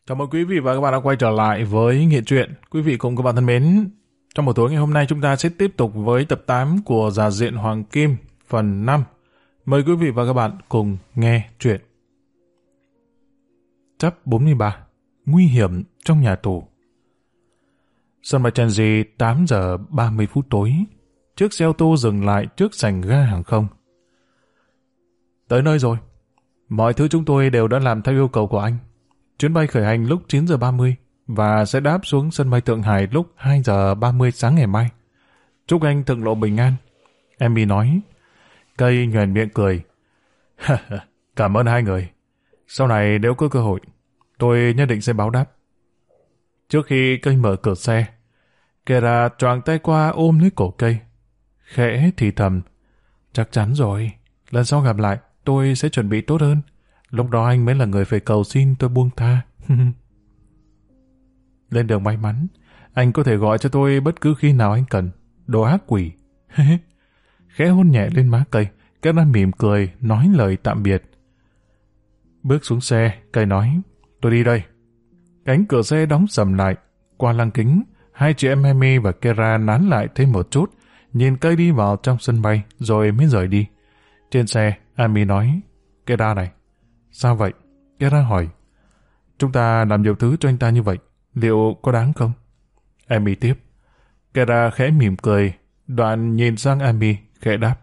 Chào mừng quý vị và các bạn đã quay trở lại với Nghệ Truyện. Quý vị cùng các bạn thân mến, trong buổi tối ngày hôm nay chúng ta sẽ tiếp tục với tập 8 của Già Diện Hoàng Kim phần 5. Mời quý vị và các bạn cùng nghe chuyện. Chap 43. Nguy hiểm trong nhà tù. Sân bay Changi 8 giờ 30 phút tối. Chiếc xe ô tô dừng lại trước sảnh ga hàng không. Tới nơi rồi. Mọi thứ chúng tôi đều đã làm theo yêu cầu của anh. Chuyến bay khởi hành lúc 9 giờ 30 và sẽ đáp xuống sân bay Thượng Hải lúc 2 giờ 30 sáng ngày mai. Chúc anh thượng lộ bình an. Emmy nói. Cây nhoẻn miệng cười. Cảm ơn hai người. Sau này nếu có cơ hội, tôi nhất định sẽ báo đáp. Trước khi cây mở cửa xe, Kera choàng tay qua ôm lấy cổ cây. Khẽ thì thầm. Chắc chắn rồi. Lần sau gặp lại, tôi sẽ chuẩn bị tốt hơn. Lúc đó anh mới là người phải cầu xin tôi buông tha. Lên đường may mắn, anh có thể gọi cho tôi bất cứ khi nào anh cần. Đồ ác quỷ. Khẽ hôn nhẹ lên má cây, Kera mỉm cười, nói lời tạm biệt. Bước xuống xe, cây nói, tôi đi đây. Cánh cửa xe đóng sầm lại. Qua lăng kính, hai chị em Emmy và Kera nán lại thêm một chút, nhìn cây đi vào trong sân bay, rồi mới rời đi. Trên xe, Emmy nói, Kera này. Sao vậy? Kera hỏi. Chúng ta làm nhiều thứ cho anh ta như vậy, liệu có đáng không? Emmy tiếp. Kera khẽ mỉm cười, đoạn nhìn sang Emmy, khẽ đáp.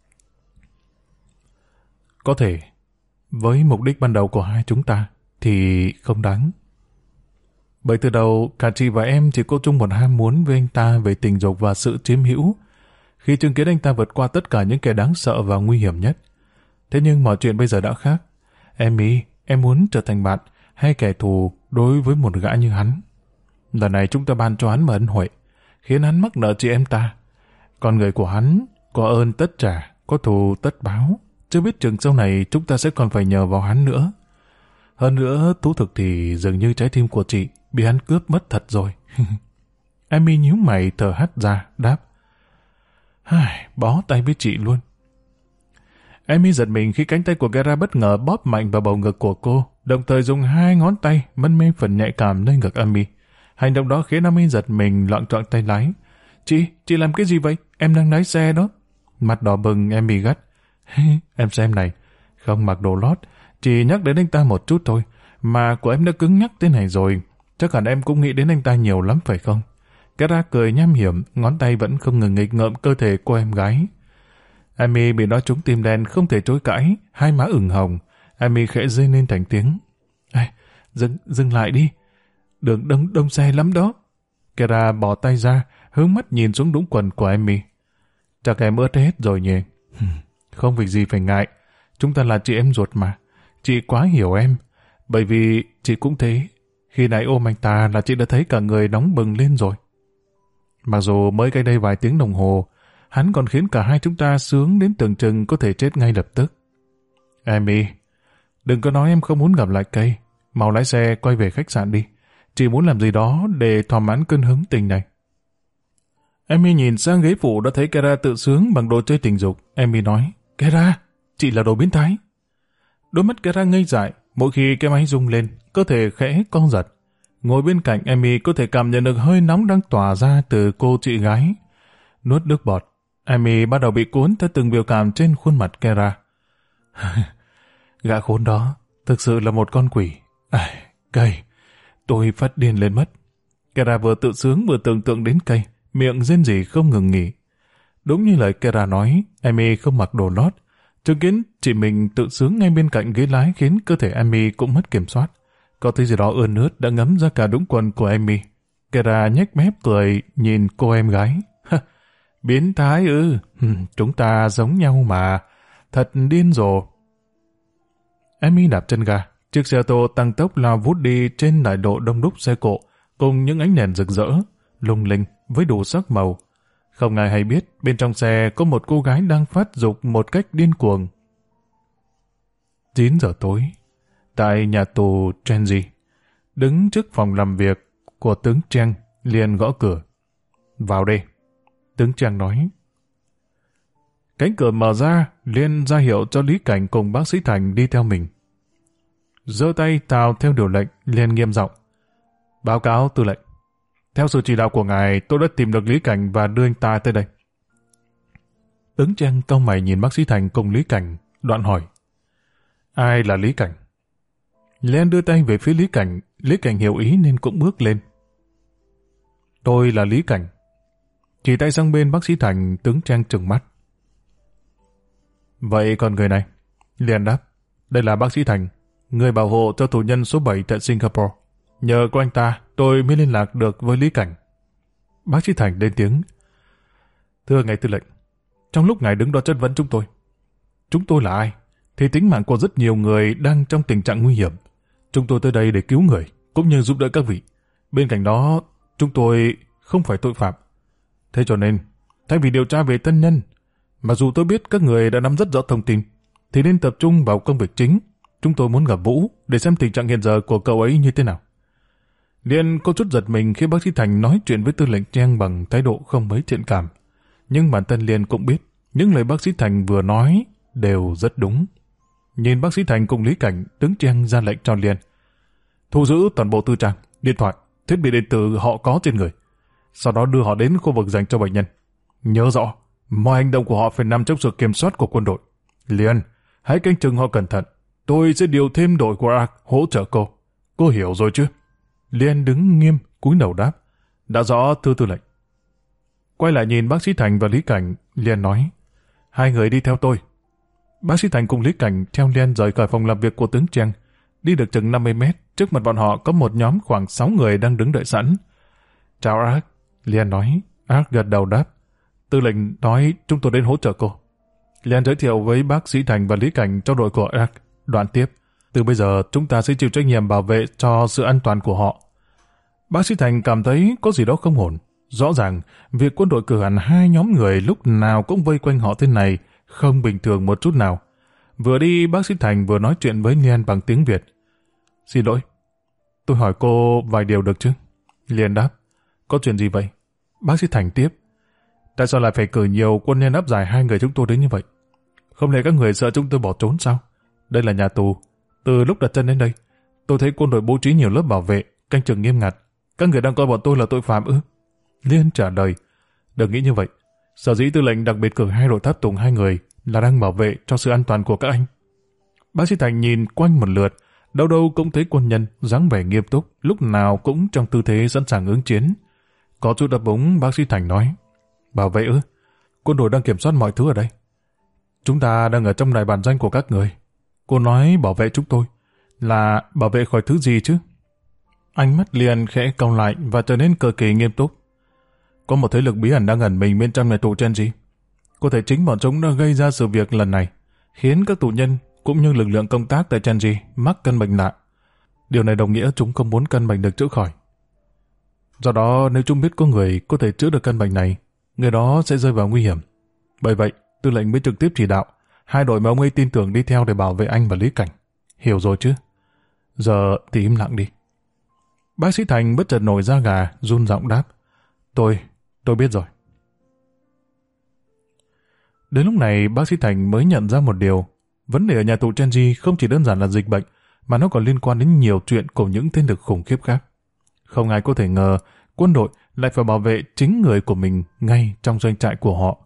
Có thể, với mục đích ban đầu của hai chúng ta, thì không đáng. Bởi từ đầu, cả chị và em chỉ có chung một ham muốn với anh ta về tình dục và sự chiếm hữu, khi chứng kiến anh ta vượt qua tất cả những kẻ đáng sợ và nguy hiểm nhất. Thế nhưng mọi chuyện bây giờ đã khác. Emmy, em muốn trở thành bạn hay kẻ thù đối với một gã như hắn. Lần này chúng ta ban cho hắn một ân huệ, khiến hắn mắc nợ chị em ta. Con người của hắn có ơn tất trả, có thù tất báo. Chưa biết chừng sau này chúng ta sẽ còn phải nhờ vào hắn nữa. Hơn nữa, thú thực thì dường như trái tim của chị bị hắn cướp mất thật rồi. Emmy nhíu mày thở hắt ra, đáp. Bó tay với chị luôn. Emmy giật mình khi cánh tay của Kera bất ngờ bóp mạnh vào bầu ngực của cô, đồng thời dùng hai ngón tay mân mê phần nhạy cảm nơi ngực Emmy. Hành động đó khiến Emmy giật mình loạng choạng tay lái. Chị làm cái gì vậy? Em đang lái xe đó. Mặt đỏ bừng, Emmy gắt. Em xem này, không mặc đồ lót, chỉ nhắc đến anh ta một chút thôi, mà của em đã cứng nhắc thế này rồi, chắc hẳn em cũng nghĩ đến anh ta nhiều lắm phải không? Kera cười nham hiểm, ngón tay vẫn không ngừng nghịch ngợm cơ thể của em gái. Emmy bị nói trúng tim đen không thể chối cãi, hai má ửng hồng. Emmy khẽ rên lên thành tiếng. Dừng lại đi, đường đông xe lắm đó. Kera bỏ tay ra, hướng mắt nhìn xuống đũng quần của Emmy. Chắc em ướt hết rồi nhỉ? Không việc gì phải ngại, chúng ta là chị em ruột mà. Chị quá hiểu em, bởi vì chị cũng thế. Khi nãy ôm anh ta là chị đã thấy cả người nóng bừng lên rồi. Mặc dù mới cách đây vài tiếng đồng hồ, hắn còn khiến cả hai chúng ta sướng đến tưởng chừng có thể chết ngay lập tức. Emmy, đừng có nói em không muốn gặp lại cây. Mau lái xe quay về khách sạn đi. Chị muốn làm gì đó để thỏa mãn cơn hứng tình này. Emmy nhìn sang ghế phụ đã thấy Kera tự sướng bằng đồ chơi tình dục. Emmy nói, Kera, chị là đồ biến thái. Đôi mắt Kera ngây dại, mỗi khi cái máy rung lên, cơ thể khẽ co giật. Ngồi bên cạnh Emmy có thể cảm nhận được hơi nóng đang tỏa ra từ cô chị gái. Nuốt nước bọt, Emmy bắt đầu bị cuốn theo từng biểu cảm trên khuôn mặt Kera. Gã khốn đó, thực sự là một con quỷ. Cây, tôi phát điên lên mất. Kera vừa tự sướng vừa tưởng tượng đến cây, miệng rên rỉ không ngừng nghỉ. Đúng như lời Kera nói, Emmy không mặc đồ lót. Chứng kiến chị mình tự sướng ngay bên cạnh ghế lái khiến cơ thể Emmy cũng mất kiểm soát. Có thứ gì đó ươn ướt đã ngấm ra cả đũng quần của Emmy. Kera nhếch mép cười nhìn cô em gái. Biến thái ư? Chúng ta giống nhau mà. Thật điên rồ. Emmy đạp chân ga. Chiếc xe ô tô tăng tốc lao vút đi trên đại lộ đông đúc xe cộ cùng những ánh đèn rực rỡ, lung linh với đủ sắc màu. Không ai hay biết bên trong xe có một cô gái đang phát dục một cách điên cuồng. 9 giờ tối, tại nhà tù Changi, đứng trước phòng làm việc của tướng Cheng liền gõ cửa. Vào đây. Tướng Cheng nói. Cánh cửa mở ra, liền ra hiệu cho Lý Cảnh cùng bác sĩ Thành đi theo mình. giơ tay chào theo điều lệnh, liền nghiêm giọng. Báo cáo tư lệnh. Theo sự chỉ đạo của ngài, tôi đã tìm được Lý Cảnh và đưa anh ta tới đây. Tướng Trang cau mày nhìn bác sĩ Thành cùng Lý Cảnh, đoạn hỏi. Ai là Lý Cảnh? Liên đưa tay về phía Lý Cảnh, Lý Cảnh hiểu ý nên cũng bước lên. Tôi là Lý Cảnh. Chỉ tay sang bên bác sĩ Thành, tướng Trang trừng mắt. Vậy còn người này? Liên đáp. Đây là bác sĩ Thành, người bảo hộ cho tù nhân số 7 tại Singapore. Nhờ có anh ta, tôi mới liên lạc được với Lý Cảnh. Bác sĩ Thành lên tiếng. Thưa ngài tư lệnh, trong lúc ngài đứng đó chất vấn chúng tôi là ai? Thì tính mạng của rất nhiều người đang trong tình trạng nguy hiểm. Chúng tôi tới đây để cứu người, cũng như giúp đỡ các vị. Bên cạnh đó, chúng tôi không phải tội phạm. Thế cho nên, thay vì điều tra về thân nhân, mặc dù tôi biết các người đã nắm rất rõ thông tin, thì nên tập trung vào công việc chính. Chúng tôi muốn gặp Vũ để xem tình trạng hiện giờ của cậu ấy như thế nào. Liên có chút giật mình khi bác sĩ Thành nói chuyện với tư lệnh Trang bằng thái độ không mấy thiện cảm. Nhưng bản thân Liên cũng biết những lời bác sĩ Thành vừa nói đều rất đúng. Nhìn bác sĩ Thành cùng Lý Cảnh, tướng Trang ra lệnh cho Liên. Thu giữ toàn bộ tư trang, điện thoại, thiết bị điện tử họ có trên người. Sau đó đưa họ đến khu vực dành cho bệnh nhân. Nhớ rõ, mọi hành động của họ phải nằm trong sự kiểm soát của quân đội. Liên, hãy canh chừng họ cẩn thận. Tôi sẽ điều thêm đội của ARC hỗ trợ cô. Cô hiểu rồi chứ? Liên đứng nghiêm, cúi đầu đáp. Đã rõ, thưa tư lệnh. Quay lại nhìn bác sĩ Thành và Lý Cảnh, Liên nói. Hai người đi theo tôi. Bác sĩ Thành cùng Lý Cảnh theo Liên rời khỏi phòng làm việc của tướng Trang. Đi được chừng 50 mét, trước mặt bọn họ có một nhóm khoảng 6 người đang đứng đợi sẵn. Chào ARC, Liên nói. ARC gật đầu đáp. Tư lệnh nói chúng tôi đến hỗ trợ cô. Liên giới thiệu với bác sĩ Thành và Lý Cảnh cho đội của ARC. Đoạn tiếp. Từ bây giờ chúng ta sẽ chịu trách nhiệm bảo vệ cho sự an toàn của họ. Bác sĩ Thành cảm thấy có gì đó không ổn. Rõ ràng, việc quân đội cử hẳn 2 nhóm người lúc nào cũng vây quanh họ thế này không bình thường một chút nào. Vừa đi, bác sĩ Thành vừa nói chuyện với Liên bằng tiếng Việt. Xin lỗi, tôi hỏi cô vài điều được chứ? Liên đáp. Có chuyện gì vậy? Bác sĩ Thành tiếp. Tại sao lại phải cử nhiều quân nhân áp giải 2 người chúng tôi đến như vậy? Không lẽ các người sợ chúng tôi bỏ trốn sao? Đây là nhà tù. Từ lúc đặt chân đến đây, tôi thấy quân đội bố trí nhiều lớp bảo vệ, canh chừng nghiêm ngặt. Các người đang coi bọn tôi là tội phạm ư? Liên trả lời. Đừng nghĩ như vậy. Sở dĩ tư lệnh đặc biệt cử 2 đội tháp tùng 2 người là đang bảo vệ cho sự an toàn của các anh. Bác sĩ Thành nhìn quanh một lượt, đâu đâu cũng thấy quân nhân dáng vẻ nghiêm túc, lúc nào cũng trong tư thế sẵn sàng ứng chiến. Có chút đập búng, bác sĩ Thành nói. Bảo vệ ư? Quân đội đang kiểm soát mọi thứ ở đây. Chúng ta đang ở trong đài bản danh của các người. Cô nói bảo vệ chúng tôi là bảo vệ khỏi thứ gì chứ? Ánh mắt Liên khẽ cau lại và trở nên cực kỳ nghiêm túc. Có một thế lực bí ẩn đang ẩn mình bên trong nhà tù Chenji. Có thể chính bọn chúng đã gây ra sự việc lần này, khiến các tù nhân cũng như lực lượng công tác tại Chenji mắc căn bệnh lạ. Điều này đồng nghĩa chúng không muốn căn bệnh được chữa khỏi. Do đó, nếu chúng biết có người có thể chữa được căn bệnh này, người đó sẽ rơi vào nguy hiểm. Bởi vậy, tư lệnh mới trực tiếp chỉ đạo 2 đội mà ông ấy tin tưởng đi theo để bảo vệ anh và Lý Cảnh. Hiểu rồi chứ? Giờ thì im lặng đi. Bác sĩ Thành bất chợt nổi da gà, run giọng đáp. Tôi biết rồi. Đến lúc này, bác sĩ Thành mới nhận ra một điều. Vấn đề ở nhà tù Chenji không chỉ đơn giản là dịch bệnh, mà nó còn liên quan đến nhiều chuyện của những tên lực khủng khiếp khác. Không ai có thể ngờ quân đội lại phải bảo vệ chính người của mình ngay trong doanh trại của họ.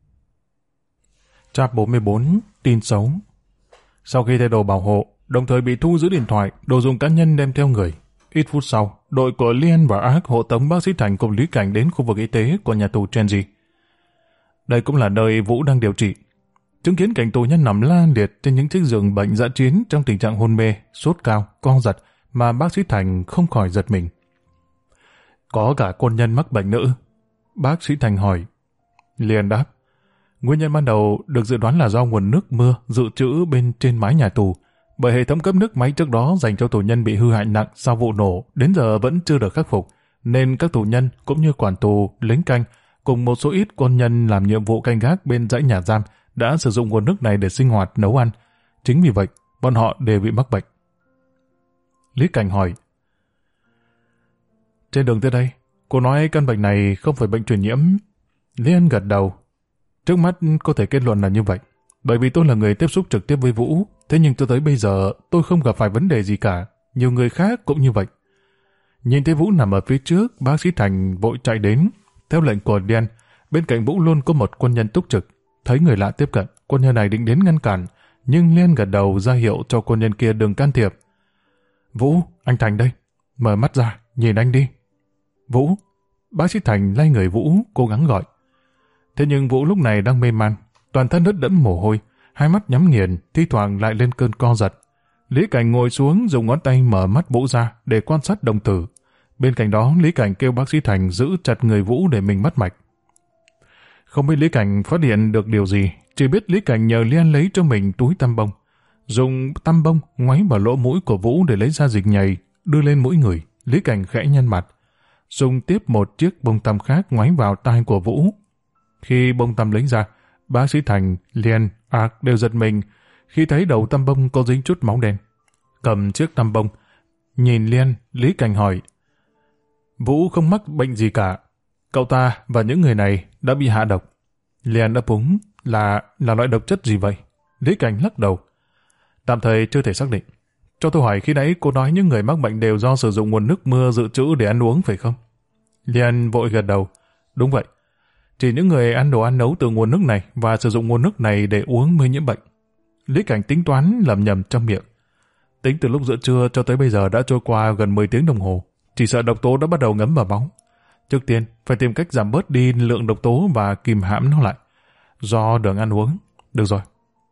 Chap 44, tin xấu. Sau khi thay đồ bảo hộ, đồng thời bị thu giữ điện thoại, đồ dùng cá nhân đem theo người. Ít phút sau, đội của Liên và ARC hộ tống bác sĩ Thành cùng Lý Cảnh đến khu vực y tế của nhà tù Chenji. Đây cũng là nơi Vũ đang điều trị. Chứng kiến cảnh tù nhân nằm la liệt trên những chiếc giường bệnh dã chiến trong tình trạng hôn mê, sốt cao, co giật mà bác sĩ Thành không khỏi giật mình. Có cả quân nhân mắc bệnh nữa. Bác sĩ Thành hỏi. Liên đáp. Nguyên nhân ban đầu được dự đoán là do nguồn nước mưa dự trữ bên trên mái nhà tù, bởi hệ thống cấp nước máy trước đó dành cho tù nhân bị hư hại nặng sau vụ nổ đến giờ vẫn chưa được khắc phục, nên các tù nhân cũng như quản tù, lính canh cùng một số ít quân nhân làm nhiệm vụ canh gác bên dãy nhà giam đã sử dụng nguồn nước này để sinh hoạt, nấu ăn. Chính vì vậy, bọn họ đều bị mắc bệnh. Lý Cảnh hỏi. Trên đường tới đây, cô nói căn bệnh này không phải bệnh truyền nhiễm. Liên gật đầu. Trước mắt có thể kết luận là như vậy. Bởi vì tôi là người tiếp xúc trực tiếp với Vũ, thế nhưng cho tới bây giờ tôi không gặp phải vấn đề gì cả. Nhiều người khác cũng như vậy. Nhìn thấy Vũ nằm ở phía trước, bác sĩ Thành vội chạy đến. Theo lệnh của Liên, bên cạnh Vũ luôn có một quân nhân túc trực. Thấy người lạ tiếp cận, quân nhân này định đến ngăn cản, nhưng Liên gật đầu ra hiệu cho quân nhân kia đừng can thiệp. Vũ, anh Thành đây. Mở mắt ra, nhìn anh đi. Vũ. Bác sĩ Thành lay người Vũ, cố gắng gọi. Thế nhưng Vũ lúc này đang mê man, toàn thân ướt đẫm mồ hôi, hai mắt nhắm nghiền, thi thoảng lại lên cơn co giật. Lý Cảnh ngồi xuống dùng ngón tay mở mắt Vũ ra để quan sát đồng tử. Bên cạnh đó, Lý Cảnh kêu bác sĩ Thành giữ chặt người Vũ để mình bắt mạch. Không biết Lý Cảnh phát hiện được điều gì, chỉ biết Lý Cảnh nhờ Liên lấy cho mình túi tăm bông. Dùng tăm bông ngoáy vào lỗ mũi của Vũ để lấy ra dịch nhầy, đưa lên mũi người. Lý Cảnh khẽ nhăn mặt. Dùng tiếp một chiếc bông tăm khác ngoáy vào tai của Vũ. Khi bông tăm lấy ra, bác sĩ Thành, Liên, đều giật mình khi thấy đầu tăm bông có dính chút máu đen. Cầm chiếc tăm bông, nhìn Liên, Lý Cảnh hỏi: Vũ không mắc bệnh gì cả. Cậu ta và những người này đã bị hạ độc. Liên đáp úng: là loại độc chất gì vậy? Lý Cảnh lắc đầu: tạm thời chưa thể xác định. Cho tôi hỏi, khi nãy cô nói những người mắc bệnh đều do sử dụng nguồn nước mưa dự trữ để ăn uống phải không? Liên vội gật đầu: đúng vậy. Chỉ những người ăn đồ ăn nấu từ nguồn nước này và sử dụng nguồn nước này để uống mới nhiễm bệnh. Lý Cảnh tính toán lẩm nhẩm trong miệng. Tính từ lúc giữa trưa cho tới bây giờ đã trôi qua gần 10 tiếng đồng hồ. Chỉ sợ độc tố đã bắt đầu ngấm vào máu. Trước tiên, phải tìm cách giảm bớt đi lượng độc tố và kìm hãm nó lại. Do đường ăn uống. Được rồi.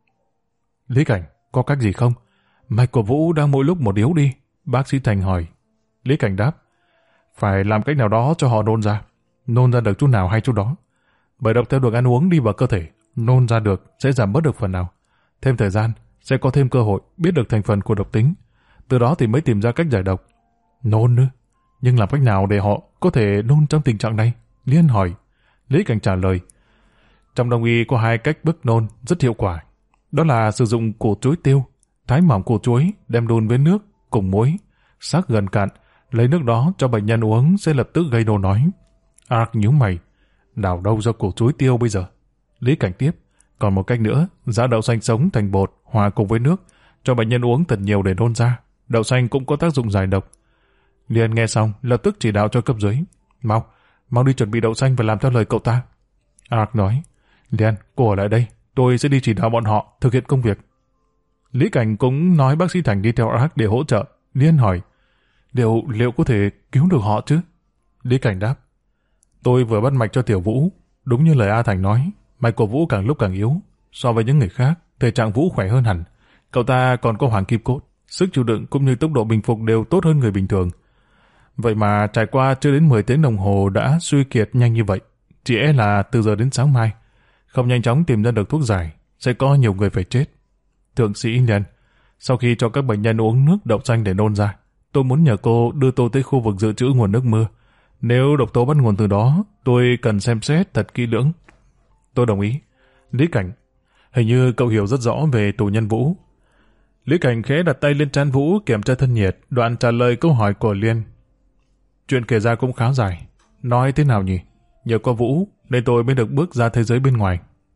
Lý Cảnh, có cách gì không? Mạch của Vũ đang mỗi lúc một yếu đi. Bác sĩ Thành hỏi. Lý Cảnh đáp: phải làm cách nào đó cho họ nôn ra. Nôn ra được chút nào hay chút đó. Bởi độc theo đường ăn uống đi vào cơ thể, nôn ra được sẽ giảm bớt được phần nào. Thêm thời gian, sẽ có thêm cơ hội biết được thành phần của độc tính. Từ đó thì mới tìm ra cách giải độc. Nôn nữa? Nhưng làm cách nào để họ có thể nôn trong tình trạng này? Liên hỏi. Lý Cảnh trả lời: trong đông y có hai cách bức nôn rất hiệu quả. Đó là sử dụng củ chuối tiêu, thái mỏng củ chuối, đem đun với nước cùng muối, sắc gần cạn, lấy nước đó cho bệnh nhân uống sẽ lập tức gây nôn ói. Nhíu mày: đào đâu ra củ chuối tiêu bây giờ? Lý Cảnh tiếp: còn một cách nữa, giã đậu xanh sống thành bột, hòa cùng với nước, cho bệnh nhân uống thật nhiều để nôn ra. Đậu xanh cũng có tác dụng giải độc. Liên nghe xong, lập tức chỉ đạo cho cấp dưới: mau đi chuẩn bị đậu xanh và làm theo lời cậu ta. Nói: Liên, cô ở lại đây, tôi sẽ đi chỉ đạo bọn họ thực hiện công việc. Lý Cảnh cũng nói bác sĩ Thành đi theo để hỗ trợ. Liên hỏi: liệu có thể cứu được họ chứ? Lý Cảnh đáp: tôi vừa bắt mạch cho Tiểu Vũ, đúng như lời A Thành nói, mạch của Vũ càng lúc càng yếu. So với những người khác, thể trạng Vũ khỏe hơn hẳn. Cậu ta còn có hoàng kim cốt, sức chịu đựng cũng như tốc độ bình phục đều tốt hơn người bình thường. Vậy mà trải qua chưa đến 10 tiếng đồng hồ đã suy kiệt nhanh như vậy. Chỉ e là từ giờ đến sáng mai, không nhanh chóng tìm ra được thuốc giải, sẽ có nhiều người phải chết. Thượng sĩ Liên, sau khi cho các bệnh nhân uống nước đậu xanh để nôn ra, tôi muốn nhờ cô đưa tôi tới khu vực dự trữ nguồn nước mưa. Nếu độc tố bắt nguồn từ đó, tôi cần xem xét thật kỹ lưỡng. Tôi đồng ý. Lý Cảnh, hình như cậu hiểu rất rõ về tù nhân Vũ. Lý Cảnh khẽ đặt tay lên trán Vũ kiểm tra thân nhiệt, đoạn trả lời câu hỏi của Liên. Chuyện kể ra cũng khá dài. Nói thế nào nhỉ? Nhờ có Vũ nên tôi mới được bước ra thế giới bên ngoài.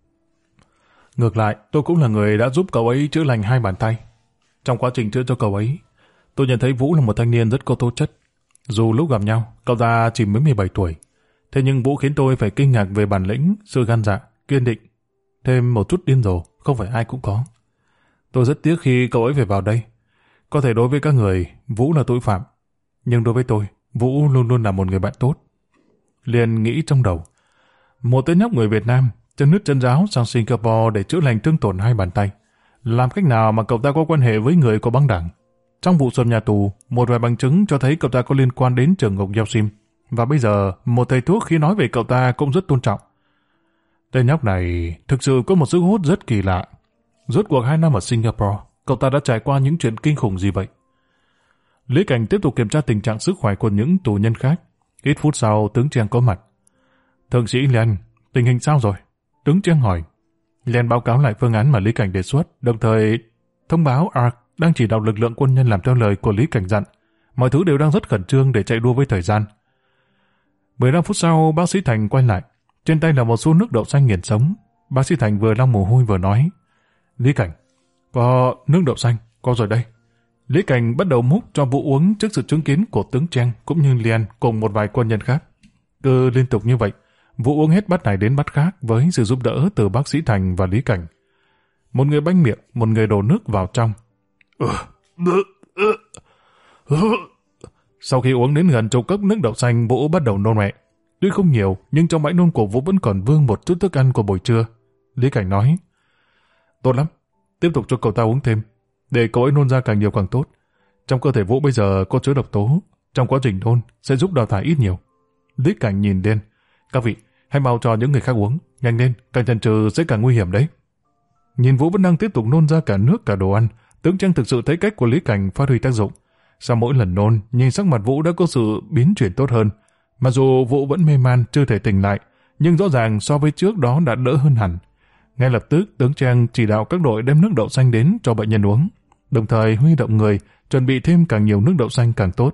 Ngược lại, tôi cũng là người đã giúp cậu ấy chữa lành 2 bàn tay. Trong quá trình chữa cho cậu ấy, tôi nhận thấy Vũ là một thanh niên rất có tố chất. Dù lúc gặp nhau, cậu ta chỉ mới 17 tuổi. Thế nhưng Vũ khiến tôi phải kinh ngạc về bản lĩnh, sự gan dạ, kiên định. Thêm một chút điên rồ, không phải ai cũng có. Tôi rất tiếc khi cậu ấy phải vào đây. Có thể đối với các người, Vũ là tội phạm. Nhưng đối với tôi, Vũ luôn luôn là một người bạn tốt. Liền nghĩ trong đầu. Một tên nhóc người Việt Nam, chân nứt chân ráo sang Singapore để chữa lành thương tổn 2 bàn tay. Làm cách nào mà cậu ta có quan hệ với người của băng đảng? Trong vụ xuân nhà tù, một vài bằng chứng cho thấy cậu ta có liên quan đến trường ngục Yao Sim. Và bây giờ, một thầy thuốc khi nói về cậu ta cũng rất tôn trọng. Tên nhóc này thực sự có một sức hút rất kỳ lạ. Rốt cuộc 2 năm ở Singapore, cậu ta đã trải qua những chuyện kinh khủng gì vậy? Lý Cảnh tiếp tục kiểm tra tình trạng sức khỏe của những tù nhân khác. Ít phút sau, tướng Trang có mặt. Thượng sĩ Liên, tình hình sao rồi? Tướng Trang hỏi. Liên báo cáo lại phương án mà Lý Cảnh đề xuất, đồng thời thông báo đang chỉ đạo lực lượng quân nhân làm theo lời của Lý Cảnh dặn. Mọi thứ đều đang rất khẩn trương để chạy đua với thời gian. 15 phút sau, bác sĩ Thành quay lại. Trên tay là một xô nước đậu xanh nghiền sống. Bác sĩ Thành vừa lau mồ hôi vừa nói. Lý Cảnh, có nước đậu xanh, có rồi đây. Lý Cảnh bắt đầu múc cho Vũ uống trước sự chứng kiến của tướng Trang cũng như Liên cùng một vài quân nhân khác. Cứ liên tục như vậy, Vũ uống hết bát này đến bát khác với sự giúp đỡ từ bác sĩ Thành và Lý Cảnh. Một người banh miệng, một người đổ nước vào trong. Sau khi uống đến gần chục cốc nước đậu xanh, Vũ bắt đầu nôn mẹ. Tuy không nhiều, nhưng trong bãi nôn của Vũ vẫn còn vương một chút thức ăn của buổi trưa. Lý Cảnh nói, tốt lắm, tiếp tục cho cậu ta uống thêm, để cậu ấy nôn ra càng nhiều càng tốt. Trong cơ thể Vũ bây giờ có chứa độc tố, trong quá trình nôn sẽ giúp đào thải ít nhiều. Lý Cảnh nhìn Liên, các vị, hãy mau cho những người khác uống, nhanh lên, càng chần chừ sẽ càng nguy hiểm đấy. Nhìn Vũ vẫn đang tiếp tục nôn ra cả nước cả đồ ăn, tướng Trang thực sự thấy cách của Lý Cảnh phát huy tác dụng. Sau mỗi lần nôn, nhìn sắc mặt Vũ đã có sự biến chuyển tốt hơn. Mặc dù Vũ vẫn mê man chưa thể tỉnh lại, nhưng rõ ràng so với trước đó đã đỡ hơn hẳn. Ngay lập tức, tướng Trang chỉ đạo các đội đem nước đậu xanh đến cho bệnh nhân uống, đồng thời huy động người chuẩn bị thêm càng nhiều nước đậu xanh càng tốt.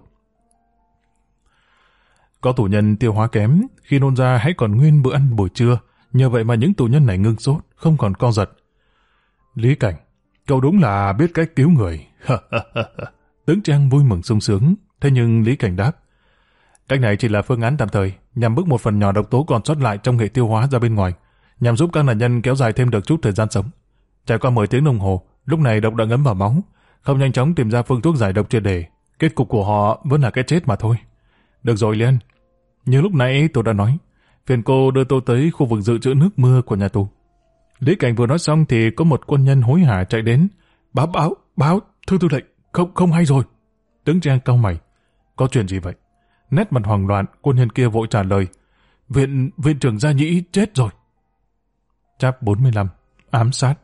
Có tù nhân tiêu hóa kém, khi nôn ra hãy còn nguyên bữa ăn buổi trưa, nhờ vậy mà những tù nhân này ngưng sốt, không còn co giật. Lý Cảnh, cậu đúng là biết cách cứu người. Tướng Trang vui mừng sung sướng, thế nhưng Lý Cảnh đáp, cách này chỉ là phương án tạm thời, nhằm bức một phần nhỏ độc tố còn sót lại trong hệ tiêu hóa ra bên ngoài, nhằm giúp các nạn nhân kéo dài thêm được chút thời gian sống. Trải qua 10 tiếng đồng hồ, lúc này độc đã ngấm vào máu, không nhanh chóng tìm ra phương thuốc giải độc triệt để, kết cục của họ vẫn là cái chết mà thôi. Được rồi Liên, như lúc nãy tôi đã nói, phiền cô đưa tôi tới khu vực dự trữ nước mưa của nhà tù. Lý Cảnh vừa nói xong thì có một quân nhân hối hả chạy đến. Báo, thưa tư lệnh, không hay rồi. Tướng Trang cau mày, có chuyện gì vậy? Nét mặt hoảng loạn, quân nhân kia vội trả lời, viện trưởng Gia Nhĩ chết rồi. Chap 45, ám sát.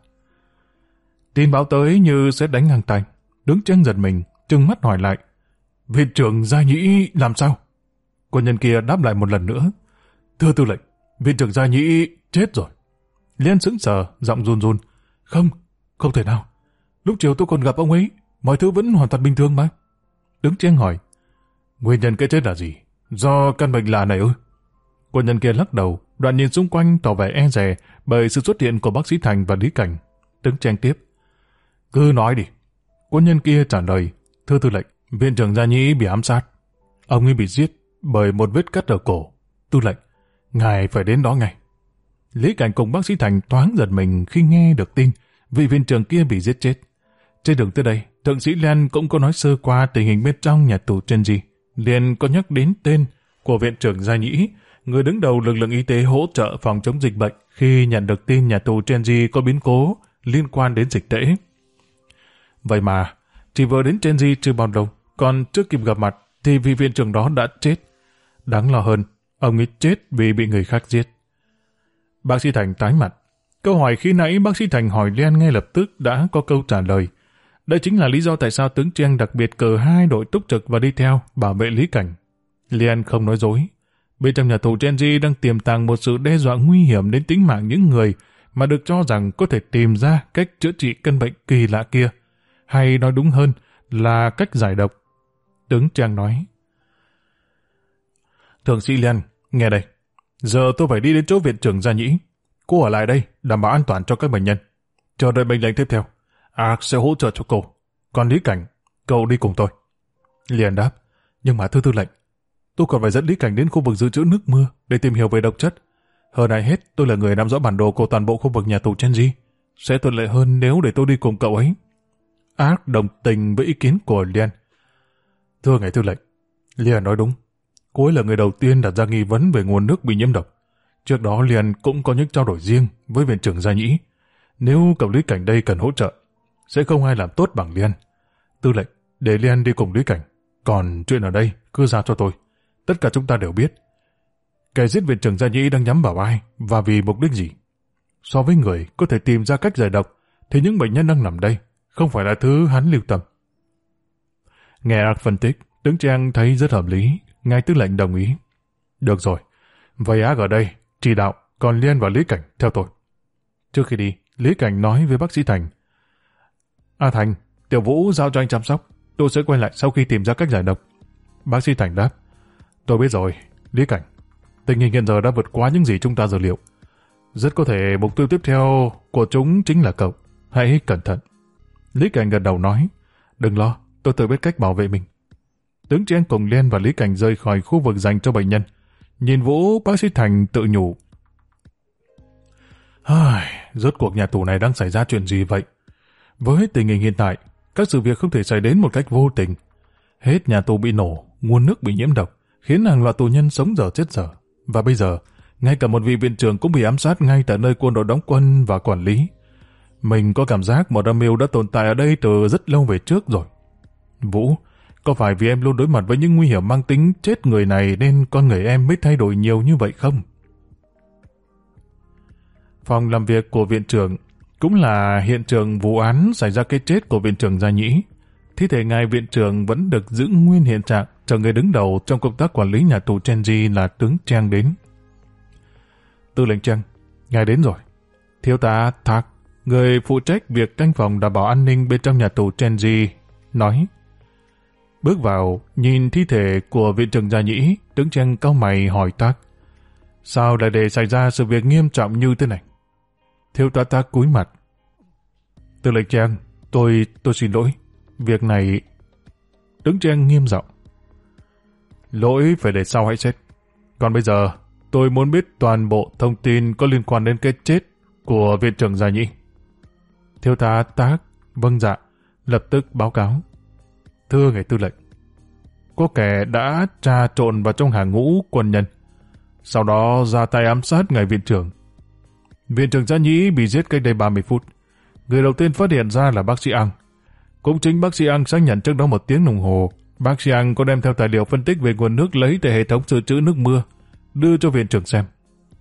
Tin báo tới như sét đánh ngang tay. Tướng Trang giật mình, trừng mắt hỏi lại, viện trưởng Gia Nhĩ làm sao? Quân nhân kia đáp lại một lần nữa, thưa tư lệnh, viện trưởng Gia Nhĩ chết rồi. Liên sững sờ, giọng run run, không thể nào. Lúc chiều tôi còn gặp ông ấy, mọi thứ vẫn hoàn toàn bình thường mà. Tướng Trang hỏi, nguyên nhân cái chết là gì? Do căn bệnh lạ này ư? Quân nhân kia lắc đầu, đoạn nhìn xung quanh tỏ vẻ e dè bởi sự xuất hiện của bác sĩ Thành và Lý Cảnh. Tướng Trang tiếp, cứ nói đi. Quân nhân kia trả lời, thưa tư lệnh, viện trưởng Gia Nhĩ bị ám sát. Ông ấy bị giết bởi một vết cắt ở cổ. Tư lệnh, ngài phải đến đó ngay. Lý Cảnh cùng bác sĩ Thành thoáng giật mình khi nghe được tin vị viện trưởng kia bị giết chết. Trên đường tới đây, thượng sĩ Liên cũng có nói sơ qua tình hình bên trong nhà tù Chenji. Liên có nhắc đến tên của viện trưởng Gia Nhĩ, người đứng đầu lực lượng y tế hỗ trợ phòng chống dịch bệnh khi nhận được tin nhà tù Chenji có biến cố liên quan đến dịch tễ. Vậy mà, chỉ vừa đến Chenji chưa bao lâu, còn chưa kịp gặp mặt thì vị viện trưởng đó đã chết. Đáng lo hơn, ông ấy chết vì bị người khác giết. Bác sĩ Thành tái mặt. Câu hỏi khi nãy bác sĩ Thành hỏi Liên ngay lập tức đã có câu trả lời. Đây chính là lý do tại sao tướng Trang đặc biệt cử 2 đội túc trực và đi theo bảo vệ Lý Cảnh. Liên không nói dối. Bên trong nhà tù Chenji đang tiềm tàng một sự đe dọa nguy hiểm đến tính mạng những người mà được cho rằng có thể tìm ra cách chữa trị căn bệnh kỳ lạ kia. Hay nói đúng hơn là cách giải độc. Tướng Trang nói, thượng sĩ Liên, nghe đây. Giờ tôi phải đi đến chỗ viện trưởng Gia Nhĩ. Cô ở lại đây, đảm bảo an toàn cho các bệnh nhân. Chờ đợi mệnh lệnh tiếp theo. Sẽ hỗ trợ cho cô. Còn Lý Cảnh, cậu đi cùng tôi. Liên đáp, nhưng mà thưa tư lệnh, tôi còn phải dẫn Lý Cảnh đến khu vực dự trữ nước mưa để tìm hiểu về độc chất. Hơn ai hết, tôi là người nắm rõ bản đồ của toàn bộ khu vực nhà tù Chenji. Sẽ thuận lợi hơn nếu để tôi đi cùng cậu ấy. Đồng tình với ý kiến của Liên. Thưa ngài tư lệnh, Liên nói đúng. Cô ấy là người đầu tiên đặt ra nghi vấn về nguồn nước bị nhiễm độc. Trước đó Liên cũng có những trao đổi riêng với viện trưởng Gia Nhĩ. Nếu cậu Lý Cảnh đây cần hỗ trợ, sẽ không ai làm tốt bằng Liên. Tư lệnh, để Liên đi cùng Lý Cảnh. Còn chuyện ở đây, cứ giao cho tôi. Tất cả chúng ta đều biết. Kẻ giết viện trưởng Gia Nhĩ đang nhắm vào ai và vì mục đích gì. So với người có thể tìm ra cách giải độc, thì những bệnh nhân đang nằm đây không phải là thứ hắn lưu tâm. Nghe Ark phân tích, tướng Trang thấy rất hợp lý. Ngài tư lệnh đồng ý. Được rồi, vậy Ark ở đây chỉ đạo, còn Liên và Lý Cảnh theo tôi. Trước khi đi, Lý Cảnh nói với bác sĩ Thành, Thành, Tiểu Vũ giao cho anh chăm sóc. Tôi sẽ quay lại sau khi tìm ra cách giải độc. Bác sĩ Thành đáp, tôi biết rồi, Lý Cảnh. Tình hình hiện giờ đã vượt quá những gì chúng ta dự liệu. Rất có thể mục tiêu tiếp theo của chúng chính là cậu. Hãy cẩn thận. Lý Cảnh gật đầu nói, đừng lo, tôi tự biết cách bảo vệ mình. Tướng Trang cùng Liên và Lý Cảnh rời khỏi khu vực dành cho bệnh nhân. Nhìn Vũ, bác sĩ Thành tự nhủ. Rốt cuộc nhà tù này đang xảy ra chuyện gì vậy? Với tình hình hiện tại, các sự việc không thể xảy đến một cách vô tình. Hết nhà tù bị nổ, nguồn nước bị nhiễm độc, khiến hàng loạt tù nhân sống dở chết dở. Và bây giờ, ngay cả một vị viện trưởng cũng bị ám sát ngay tại nơi quân đội đóng quân và quản lý. Mình có cảm giác một âm mưu đã tồn tại ở đây từ rất lâu về trước rồi. Vũ, có phải vì em luôn đối mặt với những nguy hiểm mang tính chết người này nên con người em mới thay đổi nhiều như vậy không? Phòng làm việc của viện trưởng cũng là hiện trường vụ án xảy ra cái chết của viện trưởng Gia Nhĩ. Thi thể ngài viện trưởng vẫn được giữ nguyên hiện trạng, chờ người đứng đầu trong công tác quản lý nhà tù Chenji là tướng Trang đến. Tư lệnh Trang, ngài đến rồi. Thiếu tá Thạc, người phụ trách việc canh phòng đảm bảo an ninh bên trong nhà tù Chenji, nói. Bước vào, nhìn thi thể của viện trưởng Gia Nhĩ, tướng Trang cau mày hỏi Thạc. Sao lại để xảy ra sự việc nghiêm trọng như thế này? Thiếu tá Thạc cúi mặt. Tư lệnh Trang, tôi xin lỗi. Việc này... Tướng Trang nghiêm giọng. Lỗi phải để sau hãy xét. Còn bây giờ, tôi muốn biết toàn bộ thông tin có liên quan đến cái chết của viện trưởng Gia Nhĩ. Thiếu tá Thạc, vâng dạ, lập tức báo cáo. Thưa ngài tư lệnh, có kẻ đã trà trộn vào trong hàng ngũ quân nhân, sau đó ra tay ám sát ngài viện trưởng. Viện trưởng Gia Nhĩ bị giết cách đây 30 phút. Người đầu tiên phát hiện ra là bác sĩ Ang. Cũng chính bác sĩ Ang xác nhận trước đó 1 tiếng đồng hồ, bác sĩ Ang có đem theo tài liệu phân tích về nguồn nước lấy từ hệ thống dự trữ nước mưa, đưa cho viện trưởng xem.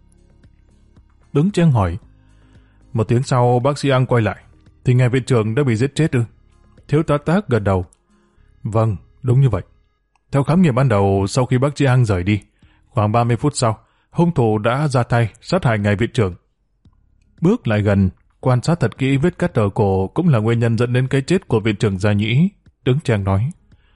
Tướng Trang hỏi, 1 tiếng sau bác sĩ Ang quay lại, thì ngài viện trưởng đã bị giết chết ư? Thiếu tá Thạc gật đầu. Vâng, đúng như vậy. Theo khám nghiệm ban đầu, sau khi bác sĩ Ang rời đi, khoảng 30 phút sau, hung thủ đã ra tay sát hại ngài viện trưởng. Bước lại gần, quan sát thật kỹ vết cắt ở cổ cũng là nguyên nhân dẫn đến cái chết của viện trưởng Gia Nhĩ, tướng Trang nói.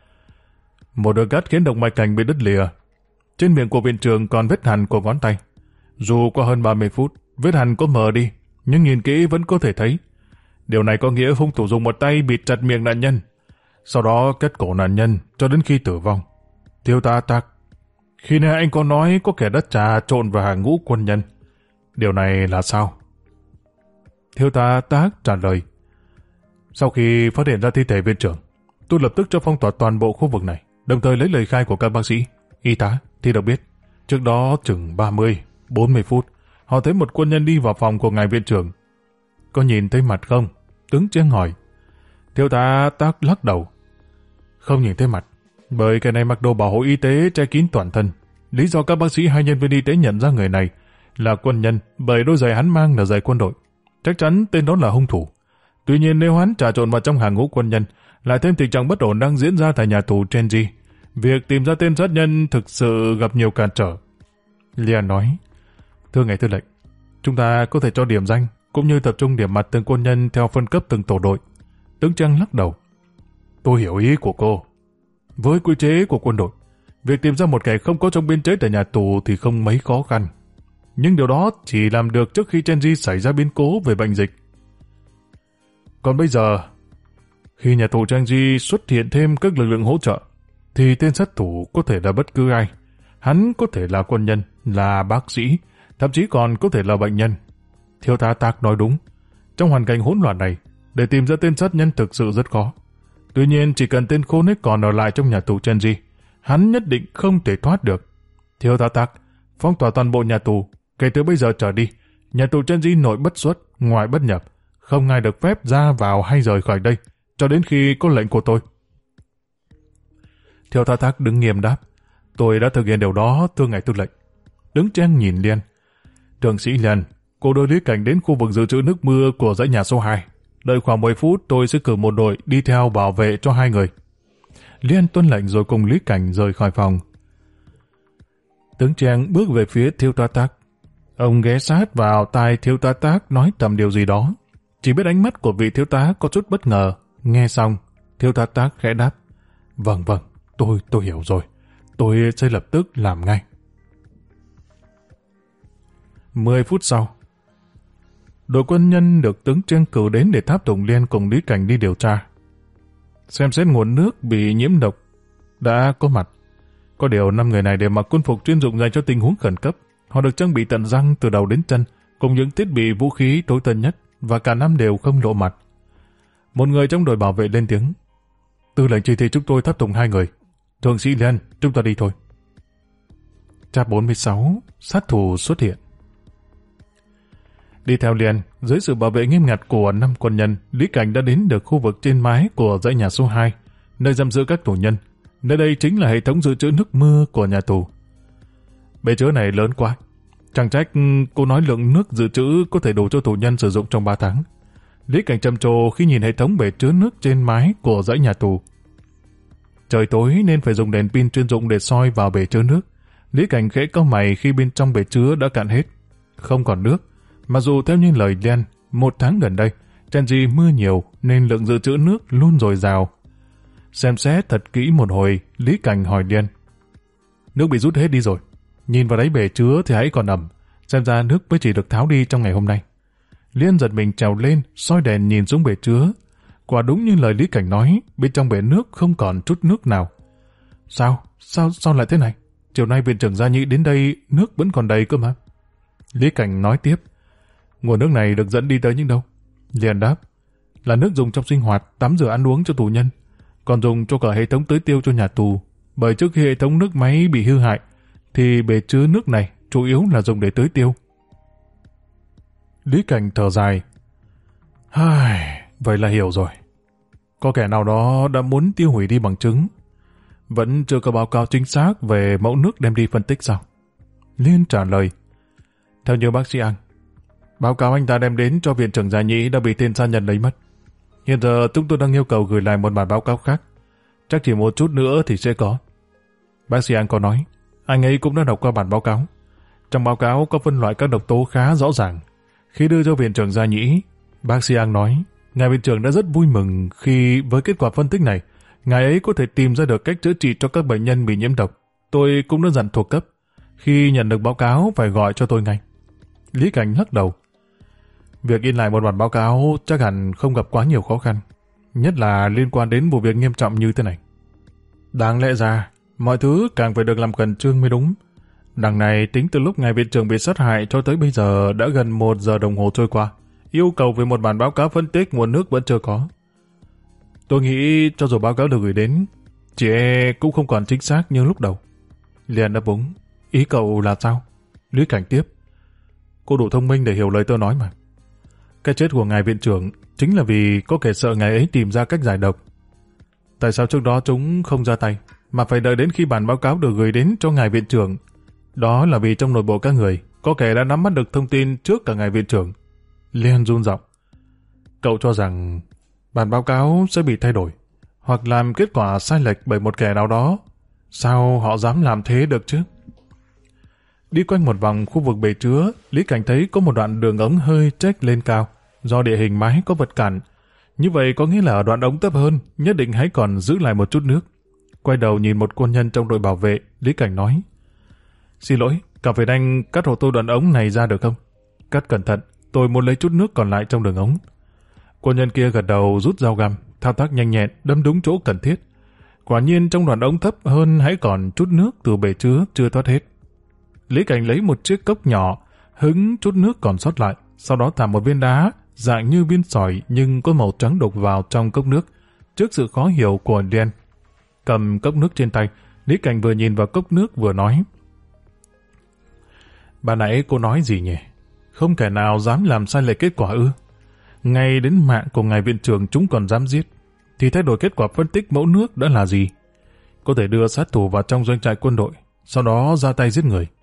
Một đợt cắt khiến động mạch cảnh bị đứt lìa. Trên miệng của viện trưởng còn vết hằn của ngón tay. Dù qua hơn 30 phút, vết hằn có mờ đi, nhưng nhìn kỹ vẫn có thể thấy. Điều này có nghĩa hung thủ dùng một tay bịt chặt miệng nạn nhân, sau đó cắt cổ nạn nhân cho đến khi tử vong. Thiếu tá Thạc, khi nãy anh có nói có kẻ đã trà trộn vào hàng ngũ quân nhân. Điều này là sao? Thiếu tá Thạc trả lời. Sau khi phát hiện ra thi thể viện trưởng, tôi lập tức cho phong tỏa toàn bộ khu vực này, đồng thời lấy lời khai của các bác sĩ, y tá, thì được biết. Trước đó chừng 40 phút, họ thấy một quân nhân đi vào phòng của ngài viện trưởng. Có nhìn thấy mặt không? Tướng Trang hỏi. Thiếu tá Thạc lắc đầu. Không nhìn thấy mặt, bởi cái này mặc đồ bảo hộ y tế che kín toàn thân. Lý do các bác sĩ hay nhân viên y tế nhận ra người này là quân nhân bởi đôi giày hắn mang là giày quân đội. Chắc chắn tên đó là hung thủ. Tuy nhiên nếu hắn trà trộn vào trong hàng ngũ quân nhân, lại thêm tình trạng bất ổn đang diễn ra tại nhà tù Chenji, việc tìm ra tên sát nhân thực sự gặp nhiều cản trở. Lian nói, thưa ngài tư lệnh, chúng ta có thể cho điểm danh cũng như tập trung điểm mặt từng quân nhân theo phân cấp từng tổ đội. Tướng Trang lắc đầu. Tôi hiểu ý của cô. Với quy chế của quân đội, việc tìm ra một kẻ không có trong biên chế tại nhà tù thì không mấy khó khăn. Nhưng điều đó chỉ làm được trước khi Chenji xảy ra biến cố về bệnh dịch. Còn bây giờ, khi nhà tù Chenji xuất hiện thêm các lực lượng hỗ trợ, thì tên sát thủ có thể là bất cứ ai. Hắn có thể là quân nhân, là bác sĩ, thậm chí còn có thể là bệnh nhân. Thiếu tá Thạc nói đúng. Trong hoàn cảnh hỗn loạn này, để tìm ra tên sát nhân thực sự rất khó. Tuy nhiên chỉ cần tên khốn ấy còn ở lại trong nhà tù Chenji, hắn nhất định không thể thoát được. Thiếu tá Thạc, phong tỏa toàn bộ nhà tù. Kể từ bây giờ trở đi, nhà tù Chenji nội bất xuất, ngoại bất nhập. Không ai được phép ra vào hay rời khỏi đây, cho đến khi có lệnh của tôi. Thiếu tá Thạc đứng nghiêm đáp. Tôi đã thực hiện điều đó, thưa ngài tư lệnh. Đứng Trang nhìn Liên. Thượng sĩ Liên, cô đưa Lý Cảnh đến khu vực dự trữ nước mưa của dãy nhà số 2. Đợi khoảng 10 phút tôi sẽ cử một đội đi theo bảo vệ cho 2 người. Liên tuân lệnh rồi cùng Lý Cảnh rời khỏi phòng. Tướng Trang bước về phía thiếu tá Thạc. Ông ghé sát vào tai thiếu tá Thạc nói tầm điều gì đó. Chỉ biết ánh mắt của vị thiếu tá có chút bất ngờ. Nghe xong, thiếu tá Thạc khẽ đáp. Vâng, tôi hiểu rồi. Tôi sẽ lập tức làm ngay. 10 phút sau. đội quân nhân được tướng Trương cử đến để tháp Tùng Liên cùng Lý Cảnh đi điều tra. Xem xét nguồn nước bị nhiễm độc đã có mặt. Có điều 5 người này đều mặc quân phục chuyên dụng dành cho tình huống khẩn cấp. Họ được trang bị tận răng từ đầu đến chân, cùng những thiết bị vũ khí tối tân nhất, và cả năm đều không lộ mặt. Một người trong đội bảo vệ lên tiếng: "Tư lệnh chỉ thị chúng tôi tháp tùng 2 người. Thượng sĩ Liên, chúng ta đi thôi." Chap 46, sát thủ xuất hiện. Đi theo Liên, dưới sự bảo vệ nghiêm ngặt của 5 quân nhân, Lý Cảnh đã đến được khu vực trên mái của dãy nhà số 2, nơi giam giữ các tù nhân. Nơi đây chính là hệ thống dự trữ nước mưa của nhà tù. Bể chứa này lớn quá. Chẳng trách cô nói lượng nước dự trữ có thể đủ cho tù nhân sử dụng trong 3 tháng. Lý Cảnh trầm trồ khi nhìn hệ thống bể chứa nước trên mái của dãy nhà tù. Trời tối nên phải dùng đèn pin chuyên dụng để soi vào bể chứa nước. Lý Cảnh khẽ cau mày khi bên trong bể chứa đã cạn hết, không còn nước. Mặc dù theo như lời Liên, 1 tháng gần đây, Changi mưa nhiều nên lượng dự trữ nước luôn dồi dào. Xem xét thật kỹ một hồi, Lý Cảnh hỏi Liên: "Nước bị rút hết đi rồi. Nhìn vào đáy bể chứa thì hãy còn ẩm, xem ra nước mới chỉ được tháo đi trong ngày hôm nay." Liên giật mình trèo lên, soi đèn nhìn xuống bể chứa. Quả đúng như lời Lý Cảnh nói, bên trong bể nước không còn chút nước nào. Sao lại thế này? Chiều nay viện trưởng Gia Nhĩ đến đây, nước vẫn còn đầy cơ mà. Lý Cảnh nói tiếp: "Nguồn nước này được dẫn đi tới những đâu?" Liên đáp: "Là nước dùng trong sinh hoạt, tắm rửa ăn uống cho tù nhân, còn dùng cho cả hệ thống tưới tiêu cho nhà tù. Bởi trước khi hệ thống nước máy bị hư hại, thì bể chứa nước này chủ yếu là dùng để tưới tiêu." Lý Cảnh thở dài: "Vậy là hiểu rồi. Có kẻ nào đó đã muốn tiêu hủy đi bằng chứng. Vẫn chưa có báo cáo chính xác về mẫu nước đem đi phân tích sao?" Liên trả lời: "Theo như bác sĩ An, báo cáo anh ta đem đến cho viện trưởng Gia Nhĩ đã bị tên sa nhân lấy mất. Hiện giờ chúng tôi đang yêu cầu gửi lại một bản báo cáo khác. Chắc chỉ một chút nữa thì sẽ có." Bác sĩ An có nói, anh ấy cũng đã đọc qua bản báo cáo. Trong báo cáo có phân loại các độc tố khá rõ ràng. Khi đưa cho viện trưởng Gia Nhĩ, bác sĩ An nói, ngài viện trưởng đã rất vui mừng khi với kết quả phân tích này, ngài ấy có thể tìm ra được cách chữa trị cho các bệnh nhân bị nhiễm độc. Tôi cũng đã dặn thuộc cấp, khi nhận được báo cáo phải gọi cho tôi ngay. Lý Cảnh lắc đầu: "Việc in lại một bản báo cáo chắc hẳn không gặp quá nhiều khó khăn, nhất là liên quan đến vụ việc nghiêm trọng như thế này. Đáng lẽ ra, mọi thứ càng phải được làm khẩn trương mới đúng. Đằng này tính từ lúc ngài viện trưởng bị sát hại cho tới bây giờ đã gần 1 giờ đồng hồ trôi qua. Yêu cầu về một bản báo cáo phân tích nguồn nước vẫn chưa có. Tôi nghĩ cho dù báo cáo được gửi đến, chỉ cũng không còn chính xác như lúc đầu." Liền đáp úng: "Ý cậu là sao?" Lý Cảnh tiếp: "Cô đủ thông minh để hiểu lời tôi nói mà. Cái chết của ngài viện trưởng chính là vì có kẻ sợ ngài ấy tìm ra cách giải độc. Tại sao trước đó chúng không ra tay, mà phải đợi đến khi bản báo cáo được gửi đến cho ngài viện trưởng? Đó là vì trong nội bộ các người, có kẻ đã nắm bắt được thông tin trước cả ngài viện trưởng." Liên run giọng: "Cậu cho rằng bản báo cáo sẽ bị thay đổi, hoặc làm kết quả sai lệch bởi một kẻ nào đó? Sao họ dám làm thế được chứ?" Đi quanh một vòng khu vực bể chứa, Lý Cảnh thấy có một đoạn đường ống hơi chếch lên cao, do địa hình mái có vật cản. Như vậy có nghĩa là ở đoạn ống thấp hơn, nhất định hãy còn giữ lại một chút nước. Quay đầu nhìn một quân nhân trong đội bảo vệ, Lý Cảnh nói: "Xin lỗi, cà phê đanh cắt hộ tôi đoạn ống này ra được không? Cắt cẩn thận, tôi muốn lấy chút nước còn lại trong đường ống." Quân nhân kia gật đầu, rút dao găm, thao tác nhanh nhẹn, đâm đúng chỗ cần thiết. Quả nhiên trong đoạn ống thấp hơn hãy còn chút nước từ bể chứa chưa thoát hết. Lý Cảnh lấy một chiếc cốc nhỏ, hứng chút nước còn sót lại, sau đó thả một viên đá dạng như viên sỏi nhưng có màu trắng đục vào trong cốc nước. Trước sự khó hiểu của Liên, cầm cốc nước trên tay, Lý Cảnh vừa nhìn vào cốc nước vừa nói: "Bà nãy cô nói gì nhỉ? Không kẻ nào dám làm sai lệch kết quả ư? Ngay đến mạng của ngài viện trưởng chúng còn dám giết, thì thay đổi kết quả phân tích mẫu nước đã là gì? Có thể đưa sát thủ vào trong doanh trại quân đội, sau đó ra tay giết người.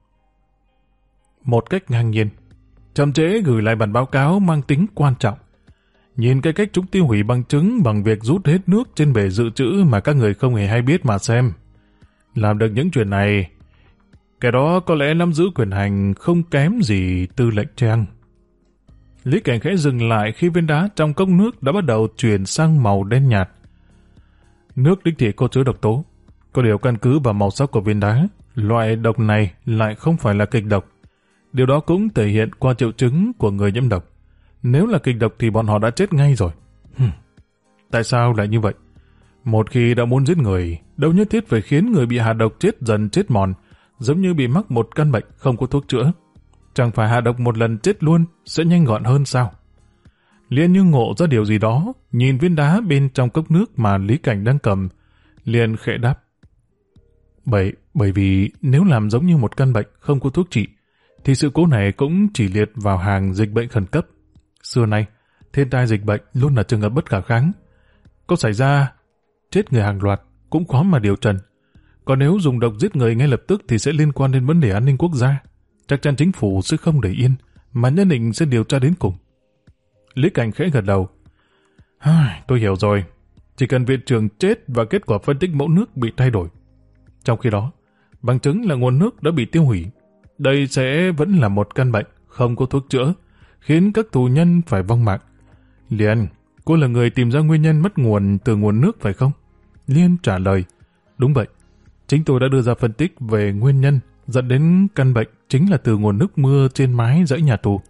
Một cách ngang nhiên, chậm trễ gửi lại bản báo cáo mang tính quan trọng. Nhìn cái cách chúng tiêu hủy bằng chứng bằng việc rút hết nước trên bể dự trữ mà các người không hề hay biết mà xem. Làm được những chuyện này, kẻ đó có lẽ nắm giữ quyền hành không kém gì tư lệnh Trang." Lý Cảnh khẽ dừng lại khi viên đá trong cốc nước đã bắt đầu chuyển sang màu đen nhạt. Nước đích thị có chứa độc tố. Có điều căn cứ vào màu sắc của viên đá, loại độc này lại không phải là kịch độc. Điều đó cũng thể hiện qua triệu chứng của người nhiễm độc. Nếu là kịch độc thì bọn họ đã chết ngay rồi. Tại sao lại như vậy? Một khi đã muốn giết người, đâu nhất thiết phải khiến người bị hạ độc chết dần chết mòn, giống như bị mắc một căn bệnh không có thuốc chữa. Chẳng phải hạ độc một lần chết luôn sẽ nhanh gọn hơn sao? Liên như ngộ ra điều gì đó, nhìn viên đá bên trong cốc nước mà Lý Cảnh đang cầm, liền khẽ đáp. Bởi vì nếu làm giống như một căn bệnh không có thuốc trị, thì sự cố này cũng chỉ liệt vào hàng dịch bệnh khẩn cấp. Xưa nay, thiên tai dịch bệnh luôn là trường hợp bất khả kháng. Có xảy ra chết người hàng loạt cũng khó mà điều trần. Còn nếu dùng độc giết người ngay lập tức thì sẽ liên quan đến vấn đề an ninh quốc gia. Chắc chắn chính phủ sẽ không để yên, mà nhất định sẽ điều tra đến cùng. Lý Cảnh khẽ gật đầu. Tôi hiểu rồi. Chỉ cần viện trưởng chết và kết quả phân tích mẫu nước bị thay đổi. Trong khi đó, bằng chứng là nguồn nước đã bị tiêu hủy. Đây sẽ vẫn là một căn bệnh không có thuốc chữa, khiến các tù nhân phải vong mạng. Liên, cô là người tìm ra nguyên nhân mất nguồn từ nguồn nước phải không? Liên trả lời. Đúng vậy. Chính tôi đã đưa ra phân tích về nguyên nhân dẫn đến căn bệnh chính là từ nguồn nước mưa trên mái dãy nhà tù.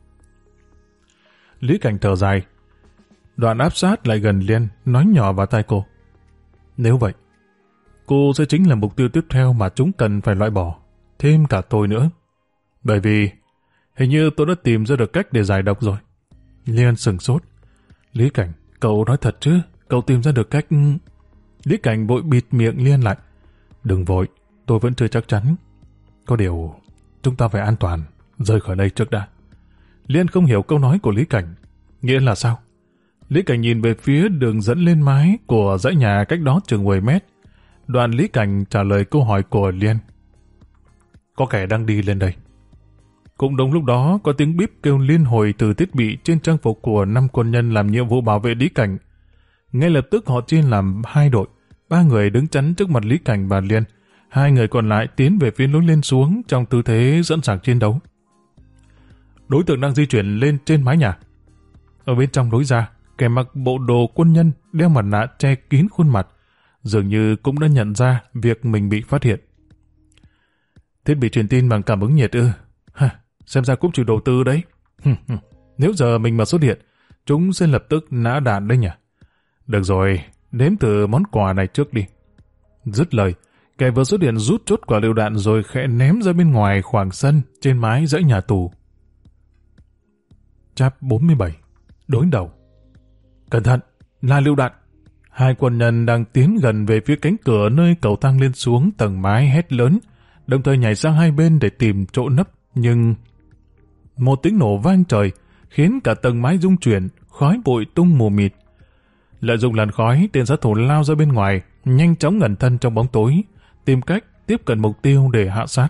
Lý Cảnh thở dài. Đoạn áp sát lại gần Liên, nói nhỏ vào tai cô. Nếu vậy, cô sẽ chính là mục tiêu tiếp theo mà chúng cần phải loại bỏ, thêm cả tôi nữa. Bởi vì, hình như tôi đã tìm ra được cách để giải độc rồi. Liên sửng sốt. Lý Cảnh, cậu nói thật chứ? Cậu tìm ra được cách... Lý Cảnh vội bịt miệng Liên lại. Đừng vội, tôi vẫn chưa chắc chắn. Có điều, chúng ta phải an toàn, rời khỏi đây trước đã. Liên không hiểu câu nói của Lý Cảnh. Nghĩa là sao? Lý Cảnh nhìn về phía đường dẫn lên mái của dãy nhà cách đó chừng 10 mét. Đoạn Lý Cảnh trả lời câu hỏi của Liên. Có kẻ đang đi lên đây. Cũng đúng lúc đó có tiếng bíp kêu liên hồi từ thiết bị trên trang phục của 5 quân nhân làm nhiệm vụ bảo vệ Lý Cảnh. Ngay lập tức họ chia làm 2 đội, 3 người đứng chắn trước mặt Lý Cảnh và Liên, 2 người còn lại tiến về phía lối lên xuống trong tư thế sẵn sàng chiến đấu. Đối tượng đang di chuyển lên trên mái nhà. Ở bên trong lối ra, kẻ mặc bộ đồ quân nhân đeo mặt nạ che kín khuôn mặt, dường như cũng đã nhận ra việc mình bị phát hiện. Thiết bị truyền tin bằng cảm ứng nhiệt ư? Xem ra cũng chịu đầu tư đấy. Nếu giờ mình mà xuất hiện, chúng sẽ lập tức nã đạn đấy nhỉ? Được rồi, đếm từ món quà này trước đi. Dứt lời, kẻ vừa xuất hiện rút chốt quả lựu đạn rồi khẽ ném ra bên ngoài khoảng sân trên mái dãy nhà tù. Chap 47. Đối đầu. Cẩn thận, là lựu đạn. 2 quân nhân đang tiến gần về phía cánh cửa nơi cầu thang lên xuống tầng mái hét lớn, đồng thời nhảy sang hai bên để tìm chỗ nấp, nhưng... Một tiếng nổ vang trời khiến cả tầng mái rung chuyển, khói bụi tung mù mịt. Lợi dụng làn khói, tên sát thủ lao ra bên ngoài, nhanh chóng ẩn thân trong bóng tối, tìm cách tiếp cận mục tiêu để hạ sát.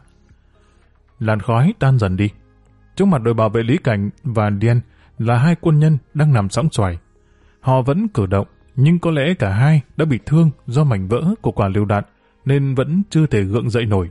Làn khói tan dần đi. Trước mặt đội bảo vệ Lý Cảnh và Điên là 2 quân nhân đang nằm sõng xoài. Họ vẫn cử động, nhưng có lẽ cả hai đã bị thương do mảnh vỡ của quả lựu đạn, nên vẫn chưa thể gượng dậy nổi.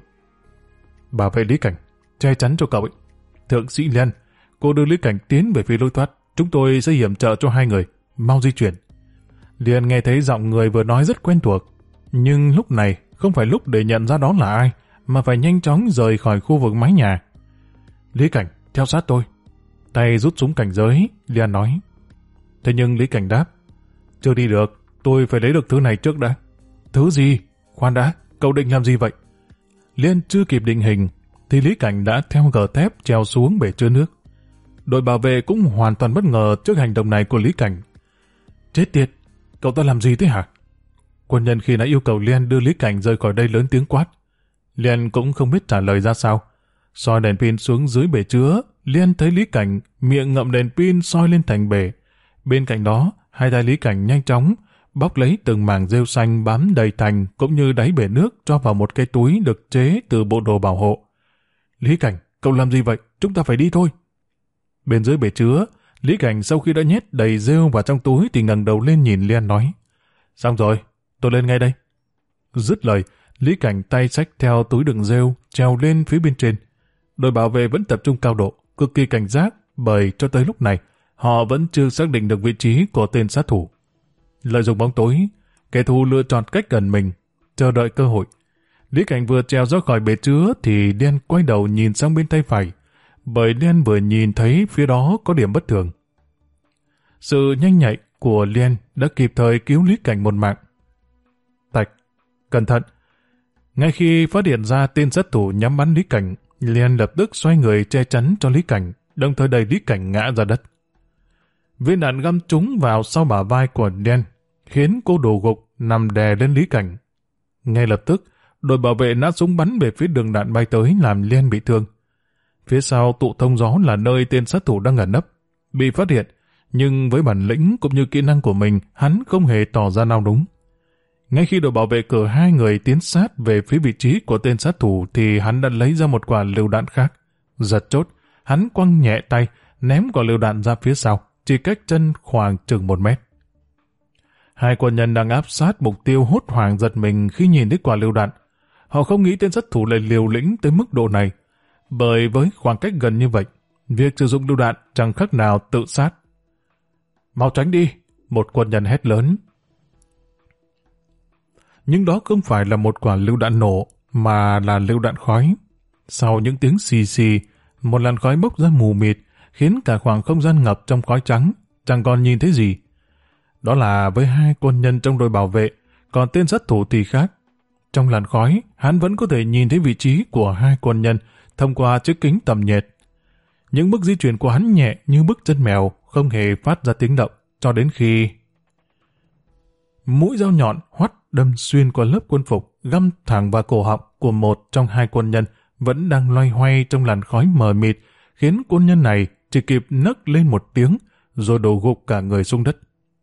Bảo vệ Lý Cảnh, che chắn cho cậu ấy. Thượng sĩ Liên, cô đưa Lý Cảnh tiến về phía lối thoát. Chúng tôi sẽ yểm trợ cho 2 người. Mau di chuyển. Liên nghe thấy giọng người vừa nói rất quen thuộc. Nhưng lúc này không phải lúc để nhận ra đó là ai, mà phải nhanh chóng rời khỏi khu vực mái nhà. Lý Cảnh, theo sát tôi. Tay rút súng cảnh giới, Liên nói. Thế nhưng Lý Cảnh đáp. Chưa đi được, tôi phải lấy được thứ này trước đã. Thứ gì? Khoan đã, cậu định làm gì vậy? Liên chưa kịp định hình, thì Lý Cảnh đã theo gờ thép trèo xuống bể chứa nước. Đội bảo vệ cũng hoàn toàn bất ngờ trước hành động này của Lý Cảnh. Chết tiệt, cậu ta làm gì thế hả? Quân nhân khi đã yêu cầu Liên đưa Lý Cảnh rời khỏi đây lớn tiếng quát. Liên cũng không biết trả lời ra sao. Soi đèn pin xuống dưới bể chứa, Liên thấy Lý Cảnh miệng ngậm đèn pin soi lên thành bể. Bên cạnh đó, 2 tay Lý Cảnh nhanh chóng bóc lấy từng mảng rêu xanh bám đầy thành cũng như đáy bể nước cho vào một cái túi được chế từ bộ đồ bảo hộ. Lý Cảnh, cậu làm gì vậy? Chúng ta phải đi thôi. Bên dưới bể chứa, Lý Cảnh sau khi đã nhét đầy rêu vào trong túi thì ngẩng đầu lên nhìn Liên nói. Xong rồi, tôi lên ngay đây. Dứt lời, Lý Cảnh tay xách theo túi đựng rêu trèo lên phía bên trên. Đội bảo vệ vẫn tập trung cao độ, cực kỳ cảnh giác bởi cho tới lúc này họ vẫn chưa xác định được vị trí của tên sát thủ. Lợi dụng bóng tối, kẻ thù lựa chọn cách gần mình, chờ đợi cơ hội. Lý Cảnh vừa trèo ra khỏi bể chứa thì Đen quay đầu nhìn sang bên tay phải, bởi Đen vừa nhìn thấy phía đó có điểm bất thường. Sự nhanh nhạy của Liên đã kịp thời cứu Lý Cảnh một mạng. Tạch, cẩn thận! Ngay khi phát hiện ra tên sát thủ nhắm bắn Lý Cảnh, Liên lập tức xoay người che chắn cho Lý Cảnh, đồng thời đẩy Lý Cảnh ngã ra đất. Viên đạn găm trúng vào sau bả vai của Liên, khiến cô đổ gục nằm đè lên Lý Cảnh. Ngay lập tức, đội bảo vệ nã súng bắn về phía đường đạn bay tới làm Liên bị thương. Phía sau tụ thông gió là nơi tên sát thủ đang ẩn nấp. Bị phát hiện, nhưng với bản lĩnh cũng như kỹ năng của mình, hắn không hề tỏ ra nao núng. Ngay khi đội bảo vệ cử 2 người tiến sát về phía vị trí của tên sát thủ thì hắn đã lấy ra một quả lựu đạn khác. Giật chốt, hắn quăng nhẹ tay, ném quả lựu đạn ra phía sau, chỉ cách chân khoảng chừng 1 mét. 2 quân nhân đang áp sát mục tiêu hốt hoảng giật mình khi nhìn thấy quả lựu đạn. Họ không nghĩ tên sát thủ lại liều lĩnh tới mức độ này, bởi với khoảng cách gần như vậy, việc sử dụng lựu đạn chẳng khác nào tự sát. Mau tránh đi! Một quân nhân hét lớn. Nhưng đó không phải là một quả lựu đạn nổ, mà là lựu đạn khói. Sau những tiếng xì xì, một làn khói bốc ra mù mịt, khiến cả khoảng không gian ngập trong khói trắng, chẳng còn nhìn thấy gì. Đó là với 2 quân nhân trong đội bảo vệ, còn tên sát thủ thì khác. Trong làn khói, hắn vẫn có thể nhìn thấy vị trí của 2 quân nhân thông qua chiếc kính tầm nhiệt. Những bước di chuyển của hắn nhẹ như bước chân mèo, không hề phát ra tiếng động, cho đến khi mũi dao nhọn hoắt đâm xuyên qua lớp quân phục, găm thẳng vào cổ họng của một trong 2 quân nhân vẫn đang loay hoay trong làn khói mờ mịt, khiến quân nhân này chỉ kịp nấc lên một tiếng rồi đổ gục cả người xuống đất.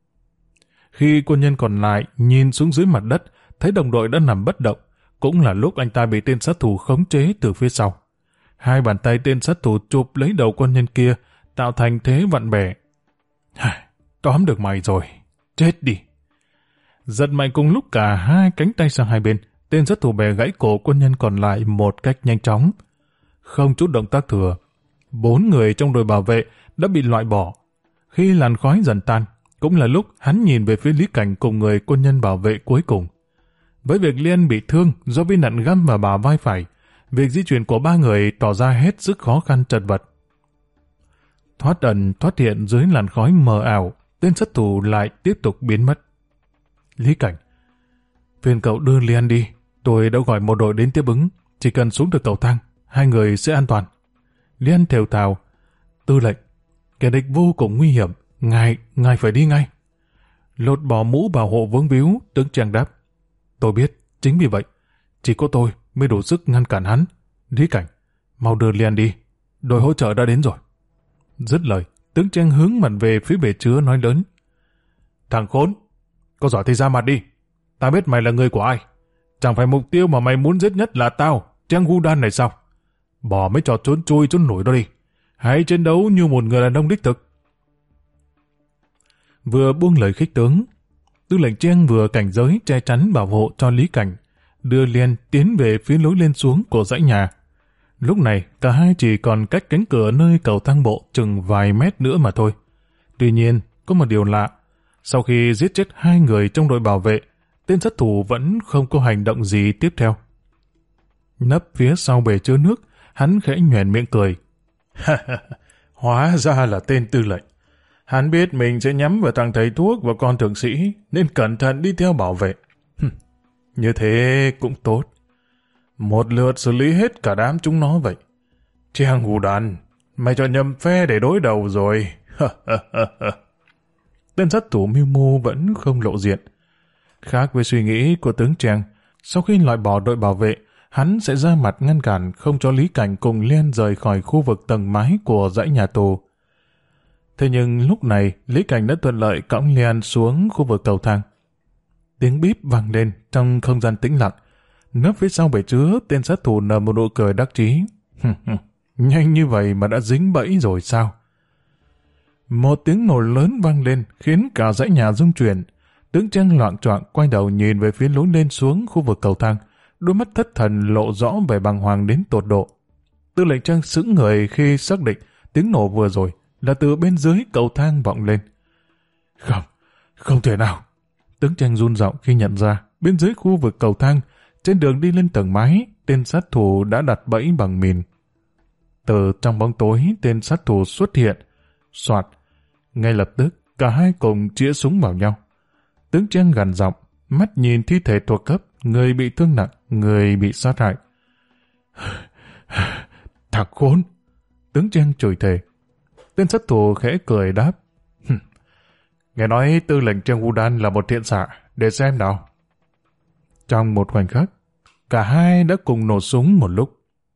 Khi quân nhân còn lại nhìn xuống dưới mặt đất, thấy đồng đội đã nằm bất động, cũng là lúc anh ta bị tên sát thủ khống chế từ phía sau. 2 bàn tay tên sát thủ chụp lấy đầu quân nhân kia, tạo thành thế vặn bẻ. Tóm được mày rồi, chết đi! Giật mạnh cùng lúc cả 2 cánh tay sang hai bên, tên sát thủ bẻ gãy cổ quân nhân còn lại một cách nhanh chóng. Không chút động tác thừa, 4 người trong đội bảo vệ đã bị loại bỏ. Khi làn khói dần tan, cũng là lúc hắn nhìn về phía Lý Cảnh cùng người quân nhân bảo vệ cuối cùng. Với việc Liên bị thương do viên đạn găm vào bả vai phải, việc di chuyển của 3 người tỏ ra hết sức khó khăn chật vật. Thoát ẩn thoát hiện dưới làn khói mờ ảo, tên sát thủ lại tiếp tục biến mất. Lý Cảnh, phiền cậu đưa Liên đi, tôi đã gọi một đội đến tiếp ứng, chỉ cần xuống được cầu thang, 2 người sẽ an toàn. Liên thều thào, tư lệnh, kẻ địch vô cùng nguy hiểm, ngài phải đi ngay. Lột bỏ mũ bảo hộ vướng víu, tướng Trang đáp, tôi biết, chính vì vậy, chỉ có tôi mới đủ sức ngăn cản hắn. Lý Cảnh, mau đưa Liên đi, đội hỗ trợ đã đến rồi. Dứt lời, tướng Trang hướng mặt về phía bể chứa nói lớn, thằng khốn, có giỏi thì ra mặt đi, ta biết mày là người của ai, chẳng phải mục tiêu mà mày muốn giết nhất là tao, Trang Gu Đan này sao? Bỏ mấy trò trốn chui trốn nổi đó đi, hãy chiến đấu như một người đàn ông đích thực. Vừa buông lời khích tướng, tư lệnh Trang vừa cảnh giới che chắn bảo hộ cho Lý Cảnh, đưa Liên tiến về phía lối lên xuống của dãy nhà. Lúc này, cả hai chỉ còn cách cánh cửa nơi cầu thang bộ chừng vài mét nữa mà thôi. Tuy nhiên, có một điều lạ. Sau khi giết chết 2 người trong đội bảo vệ, tên sát thủ vẫn không có hành động gì tiếp theo. Nấp phía sau bể chứa nước, hắn khẽ nhoẻn miệng cười. Hóa ra là tên tư lệnh. Hắn biết mình sẽ nhắm vào thằng thầy thuốc và con thượng sĩ, nên cẩn thận đi theo bảo vệ. Như thế cũng tốt. Một lượt xử lý hết cả đám chúng nó vậy. Trang Gu Đan, mày cho nhầm phe để đối đầu rồi. Tên sát thủ mưu mô vẫn không lộ diện. Khác với suy nghĩ của tướng Trang, sau khi loại bỏ đội bảo vệ, hắn sẽ ra mặt ngăn cản không cho Lý Cảnh cùng Liên rời khỏi khu vực tầng mái của dãy nhà tù. Thế nhưng lúc này, Lý Cảnh đã thuận lợi cõng Liên xuống khu vực cầu thang. Tiếng bíp vang lên trong không gian tĩnh lặng. Nấp phía sau bể chứa, tên sát thủ nở một nụ cười đắc chí. Nhanh như vậy mà đã dính bẫy rồi sao? Một tiếng nổ lớn vang lên khiến cả dãy nhà rung chuyển. Tướng Trang loạng choạng quay đầu nhìn về phía lối lên xuống khu vực cầu thang, đôi mắt thất thần lộ rõ vẻ bàng hoàng đến tột độ. Tư lệnh Trang sững người khi xác định tiếng nổ vừa rồi là từ bên dưới cầu thang vọng lên. Không thể nào. Tướng Trang run giọng khi nhận ra bên dưới khu vực cầu thang, trên đường đi lên tầng mái, tên sát thủ đã đặt bẫy bằng mìn. Từ trong bóng tối, tên sát thủ xuất hiện. Soạt. Ngay lập tức, cả hai cùng chĩa súng vào nhau. Tướng Trang gằn giọng, mắt nhìn thi thể thuộc cấp, người bị thương nặng, người bị sát hại. Thằng khốn! Tướng Trang chửi thề. Tên sát thủ khẽ cười đáp. Nghe nói tư lệnh Trang Wudan là một thiện xạ, để xem nào. Trong một khoảnh khắc, cả hai đã cùng nổ súng một lúc.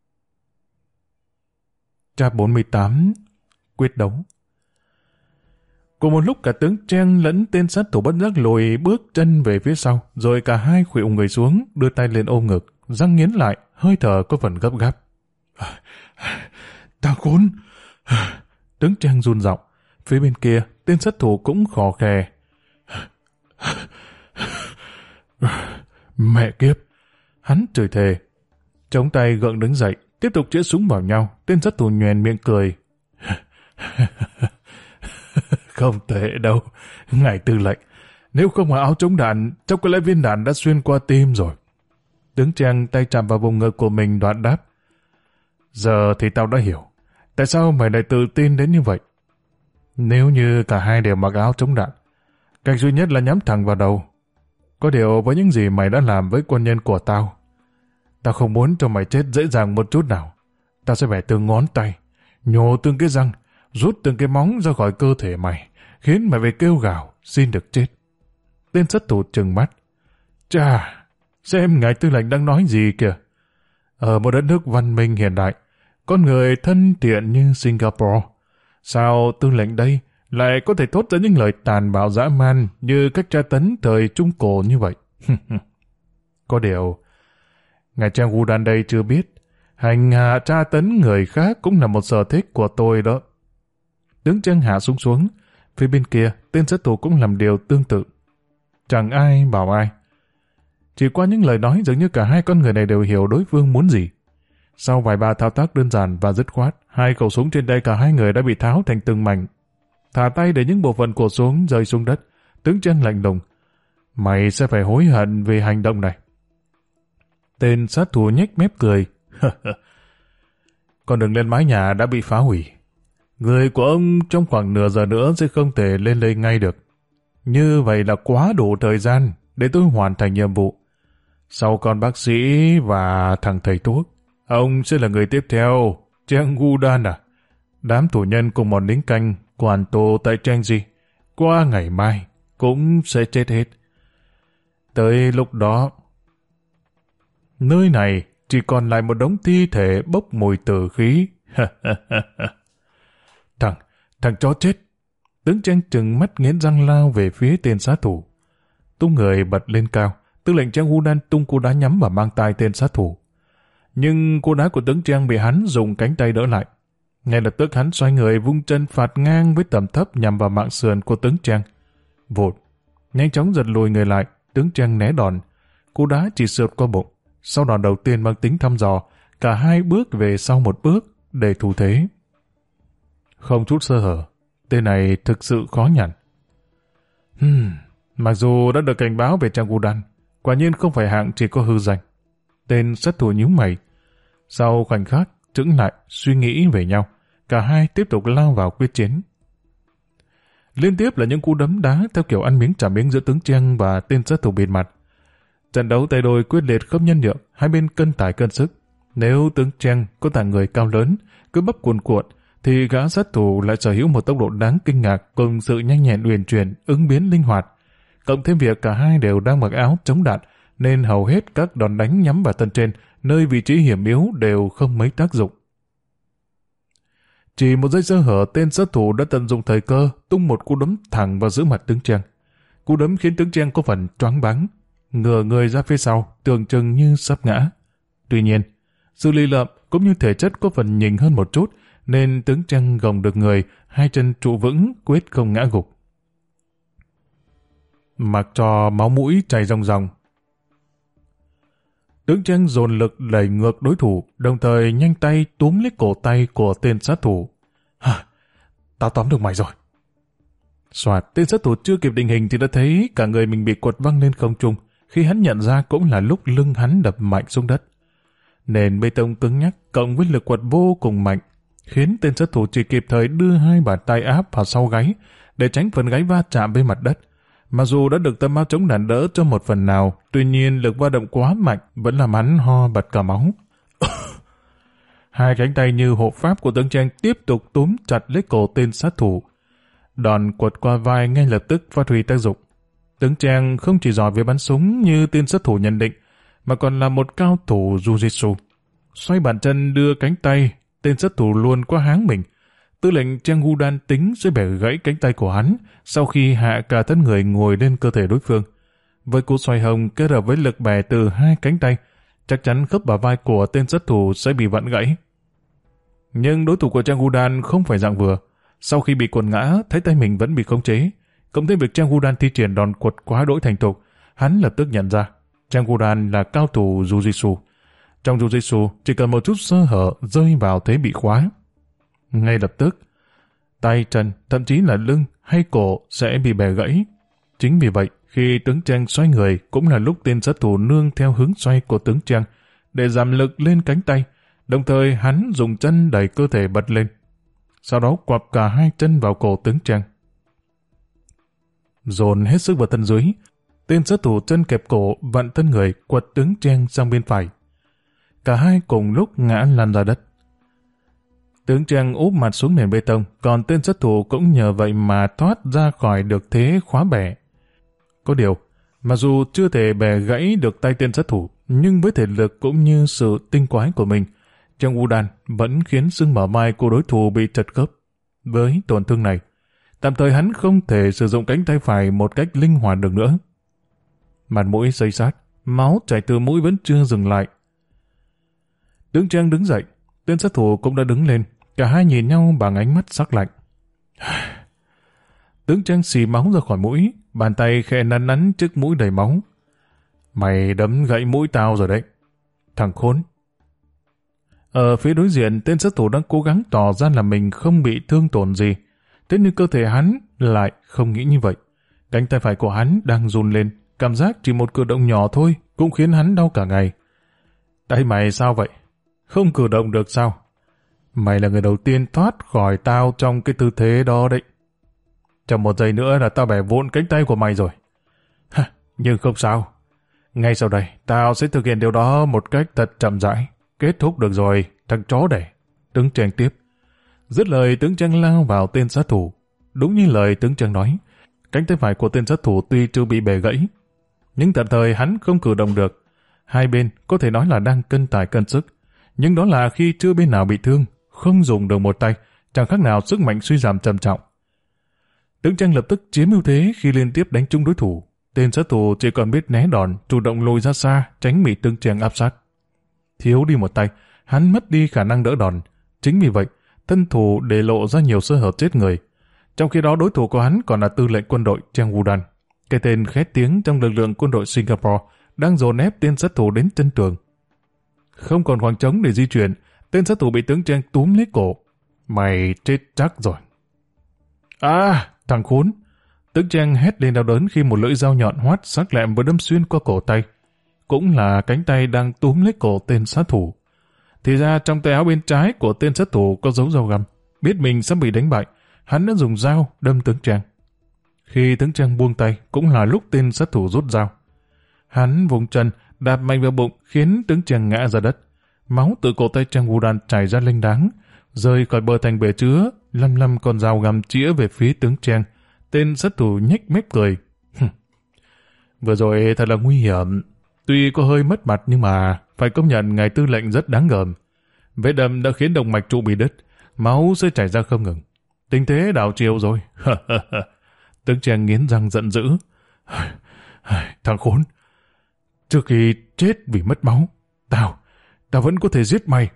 Chap 48. Quyết đấu. Cùng một lúc cả tướng Trang lẫn tên sát thủ bất giác lùi bước chân về phía sau, rồi cả hai khuỵu người xuống, đưa tay lên ôm ngực, răng nghiến lại, hơi thở có phần gấp gáp. Ta khốn! Tướng Trang run giọng. Phía bên kia, tên sát thủ cũng khò khè. Mẹ kiếp! Hắn chửi thề. Chống tay gượng đứng dậy, tiếp tục chĩa súng vào nhau. Tên sát thủ nhoẻn miệng cười. Không tệ đâu, ngài tư lệnh. Nếu không mặc áo chống đạn, chắc có lẽ viên đạn đã xuyên qua tim rồi. Tướng Trang tay chạm vào vùng ngực của mình đoạn đáp. Giờ thì tao đã hiểu. Tại sao mày lại tự tin đến như vậy? Nếu như cả hai đều mặc áo chống đạn, cách duy nhất là nhắm thẳng vào đầu. Có điều với những gì mày đã làm với quân nhân của tao, tao không muốn cho mày chết dễ dàng một chút nào. Tao sẽ bẻ từng ngón tay, nhổ từng cái răng, rút từng cái móng ra khỏi cơ thể mày, khiến mày phải kêu gào, xin được chết. Tên sát thủ trừng mắt. Chà, xem ngài tư lệnh đang nói gì kìa. Ở một đất nước văn minh hiện đại, con người thân thiện như Singapore, sao tư lệnh đây lại có thể thốt ra những lời tàn bạo dã man như cách tra tấn thời Trung Cổ như vậy? Có điều, ngài Trang Wudan đây chưa biết, hành hạ tra tấn người khác cũng là một sở thích của tôi đó. Tướng Trang hạ súng xuống, phía bên kia, tên sát thủ cũng làm điều tương tự. Chẳng ai bảo ai. Chỉ qua những lời nói dường như cả hai con người này đều hiểu đối phương muốn gì. Sau vài ba thao tác đơn giản và dứt khoát, hai khẩu súng trên tay cả hai người đã bị tháo thành từng mảnh. Thả tay để những bộ phận của súng rơi xuống đất. Tướng Trang lạnh lùng. Mày sẽ phải hối hận về hành động này. Tên sát thủ nhếch mép cười. Con đường lên mái nhà đã bị phá hủy. Người của ông trong khoảng nửa giờ nữa sẽ không thể lên đây ngay được. Như vậy là quá đủ thời gian để tôi hoàn thành nhiệm vụ. Sau con bác sĩ và thằng thầy thuốc, ông sẽ là người tiếp theo. Trang Wudan à? Đám tù nhân cùng một lính canh quản tù tại Chengji qua ngày mai cũng sẽ chết hết. Tới lúc đó, nơi này chỉ còn lại một đống thi thể bốc mùi tử khí. Thằng chó chết. Tướng Trang trừng mắt nghiến răng lao về phía tên sát thủ. Tung người bật lên cao, tư lệnh Trang Wudan tung cú đá nhắm vào mang tai tên sát thủ. Nhưng cú đá của tướng Trang bị hắn dùng cánh tay đỡ lại. Ngay lập tức hắn xoay người vung chân phạt ngang với tầm thấp nhằm vào mạng sườn của tướng Trang. Vụt, nhanh chóng giật lùi người lại, tướng Trang né đòn. Cú đá chỉ sượt qua bụng. Sau đòn đầu tiên mang tính thăm dò, cả hai bước về sau một bước để thủ thế. Không chút sơ hở, tên này thực sự khó nhằn. Mặc dù đã được cảnh báo về Trang Wudan, quả nhiên không phải hạng chỉ có hư danh. Tên sát thủ nhíu mày. Sau khoảnh khắc, chững lại, suy nghĩ về nhau, cả hai tiếp tục lao vào quyết chiến. Liên tiếp là những cú đấm đá theo kiểu ăn miếng trả miếng giữa tướng Trang và tên sát thủ bịt mặt. Trận đấu tay đôi quyết liệt không nhân nhượng, hai bên cân tài cân sức. Nếu tướng Trang có tàng người cao lớn, cứ bắp cuồn cuộn, thì gã sát thủ lại sở hữu một tốc độ đáng kinh ngạc cùng sự nhanh nhẹn uyển chuyển, ứng biến linh hoạt. Cộng thêm việc cả hai đều đang mặc áo chống đạn, nên hầu hết các đòn đánh nhắm vào thân trên, nơi vị trí hiểm yếu đều không mấy tác dụng. Chỉ một giây sơ hở, tên sát thủ đã tận dụng thời cơ, tung một cú đấm thẳng vào giữa mặt tướng Trang. Cú đấm khiến tướng Trang có phần choáng váng, ngửa người ra phía sau, tưởng chừng như sắp ngã. Tuy nhiên, sự lì lợm cũng như thể chất có phần nhỉnh hơn một chút, nên tướng Trang gồng được người, hai chân trụ vững, quyết không ngã gục. Mặc cho máu mũi chảy ròng ròng, tướng Trang dồn lực đẩy ngược đối thủ, đồng thời nhanh tay túm lấy cổ tay của tên sát thủ. Tao tóm được mày rồi. Soạt, tên sát thủ chưa kịp định hình thì đã thấy cả người mình bị quật văng lên không trung. Khi hắn nhận ra cũng là lúc lưng hắn đập mạnh xuống đất. Nền bê tông cứng nhắc cộng với lực quật vô cùng mạnh, khiến tên sát thủ chỉ kịp thời đưa hai bàn tay áp vào sau gáy, để tránh phần gáy va chạm với mặt đất. Mặc dù đã được tấm áo chống đạn đỡ cho một phần nào, tuy nhiên lực va động quá mạnh vẫn làm hắn ho bật cả máu. Hai cánh tay như hộ pháp của tướng Trang tiếp tục túm chặt lấy cổ tên sát thủ. Đòn quật qua vai ngay lập tức phát huy tác dụng. Tướng Trang không chỉ giỏi về bắn súng như tên sát thủ nhận định, mà còn là một cao thủ jiu-jitsu. Xoay bàn chân đưa cánh tay, tên sát thủ luôn qua háng mình. Tư lệnh Trang Gu Đan tính sẽ bẻ gãy cánh tay của hắn sau khi hạ cả thân người ngồi lên cơ thể đối phương. Với cú xoay hông kết hợp với lực bẻ từ hai cánh tay, chắc chắn khớp bả vai của tên sát thủ sẽ bị vặn gãy. Nhưng đối thủ của Trang Gu Đan không phải dạng vừa. Sau khi bị quần ngã, thấy tay mình vẫn bị khống chế. Cộng thêm việc Trang Gu Đan thi triển đòn quật quá đỗi thành thục, hắn lập tức nhận ra Trang Gu Đan là cao thủ jiu-jitsu. Trong jiu-jitsu, chỉ cần một chút sơ hở rơi vào thế bị khóa. Ngay lập tức, tay, chân, thậm chí là lưng hay cổ sẽ bị bẻ gãy. Chính vì vậy, khi tướng Trang xoay người cũng là lúc tên sát thủ nương theo hướng xoay của tướng Trang để giảm lực lên cánh tay, đồng thời hắn dùng chân đẩy cơ thể bật lên. Sau đó quặp cả hai chân vào cổ tướng Trang. Dồn hết sức vào thân dưới, tên sát thủ chân kẹp cổ vặn thân người quật tướng Trang sang bên phải. Cả hai cùng lúc ngã lăn ra đất. Tướng Trang úp mặt xuống nền bê tông, còn tên sát thủ cũng nhờ vậy mà thoát ra khỏi được thế khóa bẻ. Có điều, mặc dù chưa thể bẻ gãy được tay tên sát thủ, nhưng với thể lực cũng như sự tinh quái của mình, Trang Gu Đan vẫn khiến xương mở vai của đối thủ bị trật khớp. Với tổn thương này, tạm thời hắn không thể sử dụng cánh tay phải một cách linh hoạt được nữa. Mặt mũi xây sát, máu chảy từ mũi vẫn chưa dừng lại. Tướng Trang đứng dậy, tên sát thủ cũng đã đứng lên, cả hai nhìn nhau bằng ánh mắt sắc lạnh. Tướng Trang xì máu ra khỏi mũi, bàn tay khẽ nắn nắn trước mũi đầy máu. Mày đấm gãy mũi tao rồi đấy, thằng khốn. Ở phía đối diện, tên sát thủ đang cố gắng tỏ ra là mình không bị thương tổn gì. Thế nhưng cơ thể hắn lại không nghĩ như vậy. Cánh tay phải của hắn đang run lên, cảm giác chỉ một cử động nhỏ thôi cũng khiến hắn đau cả ngày. Tay mày sao vậy? Không cử động được sao? Mày là người đầu tiên thoát khỏi tao trong cái tư thế đó đấy. Trong một giây nữa là tao bẻ vụn cánh tay của mày rồi. Nhưng không sao. Ngay sau đây, tao sẽ thực hiện điều đó một cách thật chậm rãi. Kết thúc được rồi, thằng chó đẻ. Tướng Trang tiếp. Dứt lời, tướng Trang lao vào tên sát thủ. Đúng như lời tướng Trang nói, cánh tay phải của tên sát thủ tuy chưa bị bẻ gãy, nhưng tạm thời hắn không cử động được. Hai bên có thể nói là đang cân tài cân sức, nhưng đó là khi chưa bên nào bị thương, không dùng được một tay, chẳng khác nào sức mạnh suy giảm trầm trọng. Tướng Trang lập tức chiếm ưu thế khi liên tiếp đánh trúng đối thủ. Tên sát thủ chỉ còn biết né đòn, chủ động lùi ra xa, tránh bị tướng Trang áp sát. Thiếu đi một tay, hắn mất đi khả năng đỡ đòn. Chính vì vậy, thân thủ để lộ ra nhiều sơ hở chết người. Trong khi đó đối thủ của hắn còn là tư lệnh quân đội Trang Gu Đan, cái tên khét tiếng trong lực lượng quân đội Singapore, đang dồn ép tên sát thủ đến chân tường. Không còn khoảng trống để di chuyển, tên sát thủ bị tướng Trang túm lấy cổ. Mày chết chắc rồi. À, thằng khốn! Tướng Trang hét lên đau đớn khi một lưỡi dao nhọn hoắt sắc lẹm vừa đâm xuyên qua cổ tay. Cũng là cánh tay đang túm lấy cổ tên sát thủ. Thì ra trong tay áo bên trái của tên sát thủ có dấu dao găm. Biết mình sắp bị đánh bại, hắn đã dùng dao đâm tướng Trang. Khi tướng Trang buông tay, cũng là lúc tên sát thủ rút dao. Hắn vùng chân, đạp mạnh vào bụng khiến tướng Trang ngã ra đất. Máu từ cổ tay Trang Gu Đan chảy ra lênh đáng, rơi khỏi bờ thành bể chứa, lăm con dao găm chĩa về phía tướng Trang. Tên sát thủ nhếch mép cười. Vừa rồi thật là nguy hiểm. Tuy có hơi mất mặt nhưng mà phải công nhận ngài tư lệnh rất đáng gờm. Vết đâm đã khiến động mạch trụ bị đứt, máu sẽ chảy ra không ngừng. Tình thế đảo chiều rồi. Tướng Trang nghiến răng giận dữ. Thằng khốn! Trước khi chết vì mất máu, tao vẫn có thể giết mày.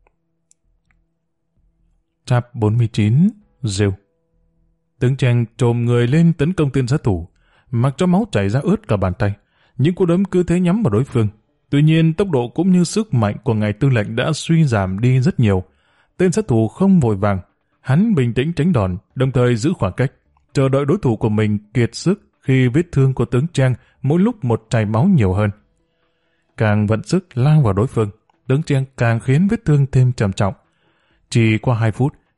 Chap 49, rêu. Tướng Trang trồm người lên tấn công tên sát thủ, mặc cho máu chảy ra ướt cả bàn tay. Những cú đấm cứ thế nhắm vào đối phương. Tuy nhiên tốc độ cũng như sức mạnh của ngài tư lệnh đã suy giảm đi rất nhiều. Tên sát thủ không vội vàng, hắn bình tĩnh tránh đòn, đồng thời giữ khoảng cách, chờ đợi đối thủ của mình kiệt sức khi vết thương của tướng Trang mỗi lúc một chảy máu nhiều hơn. Càng vận sức lao vào đối phương, tướng Trang càng khiến vết thương thêm trầm trọng. Chỉ qua 2 phút,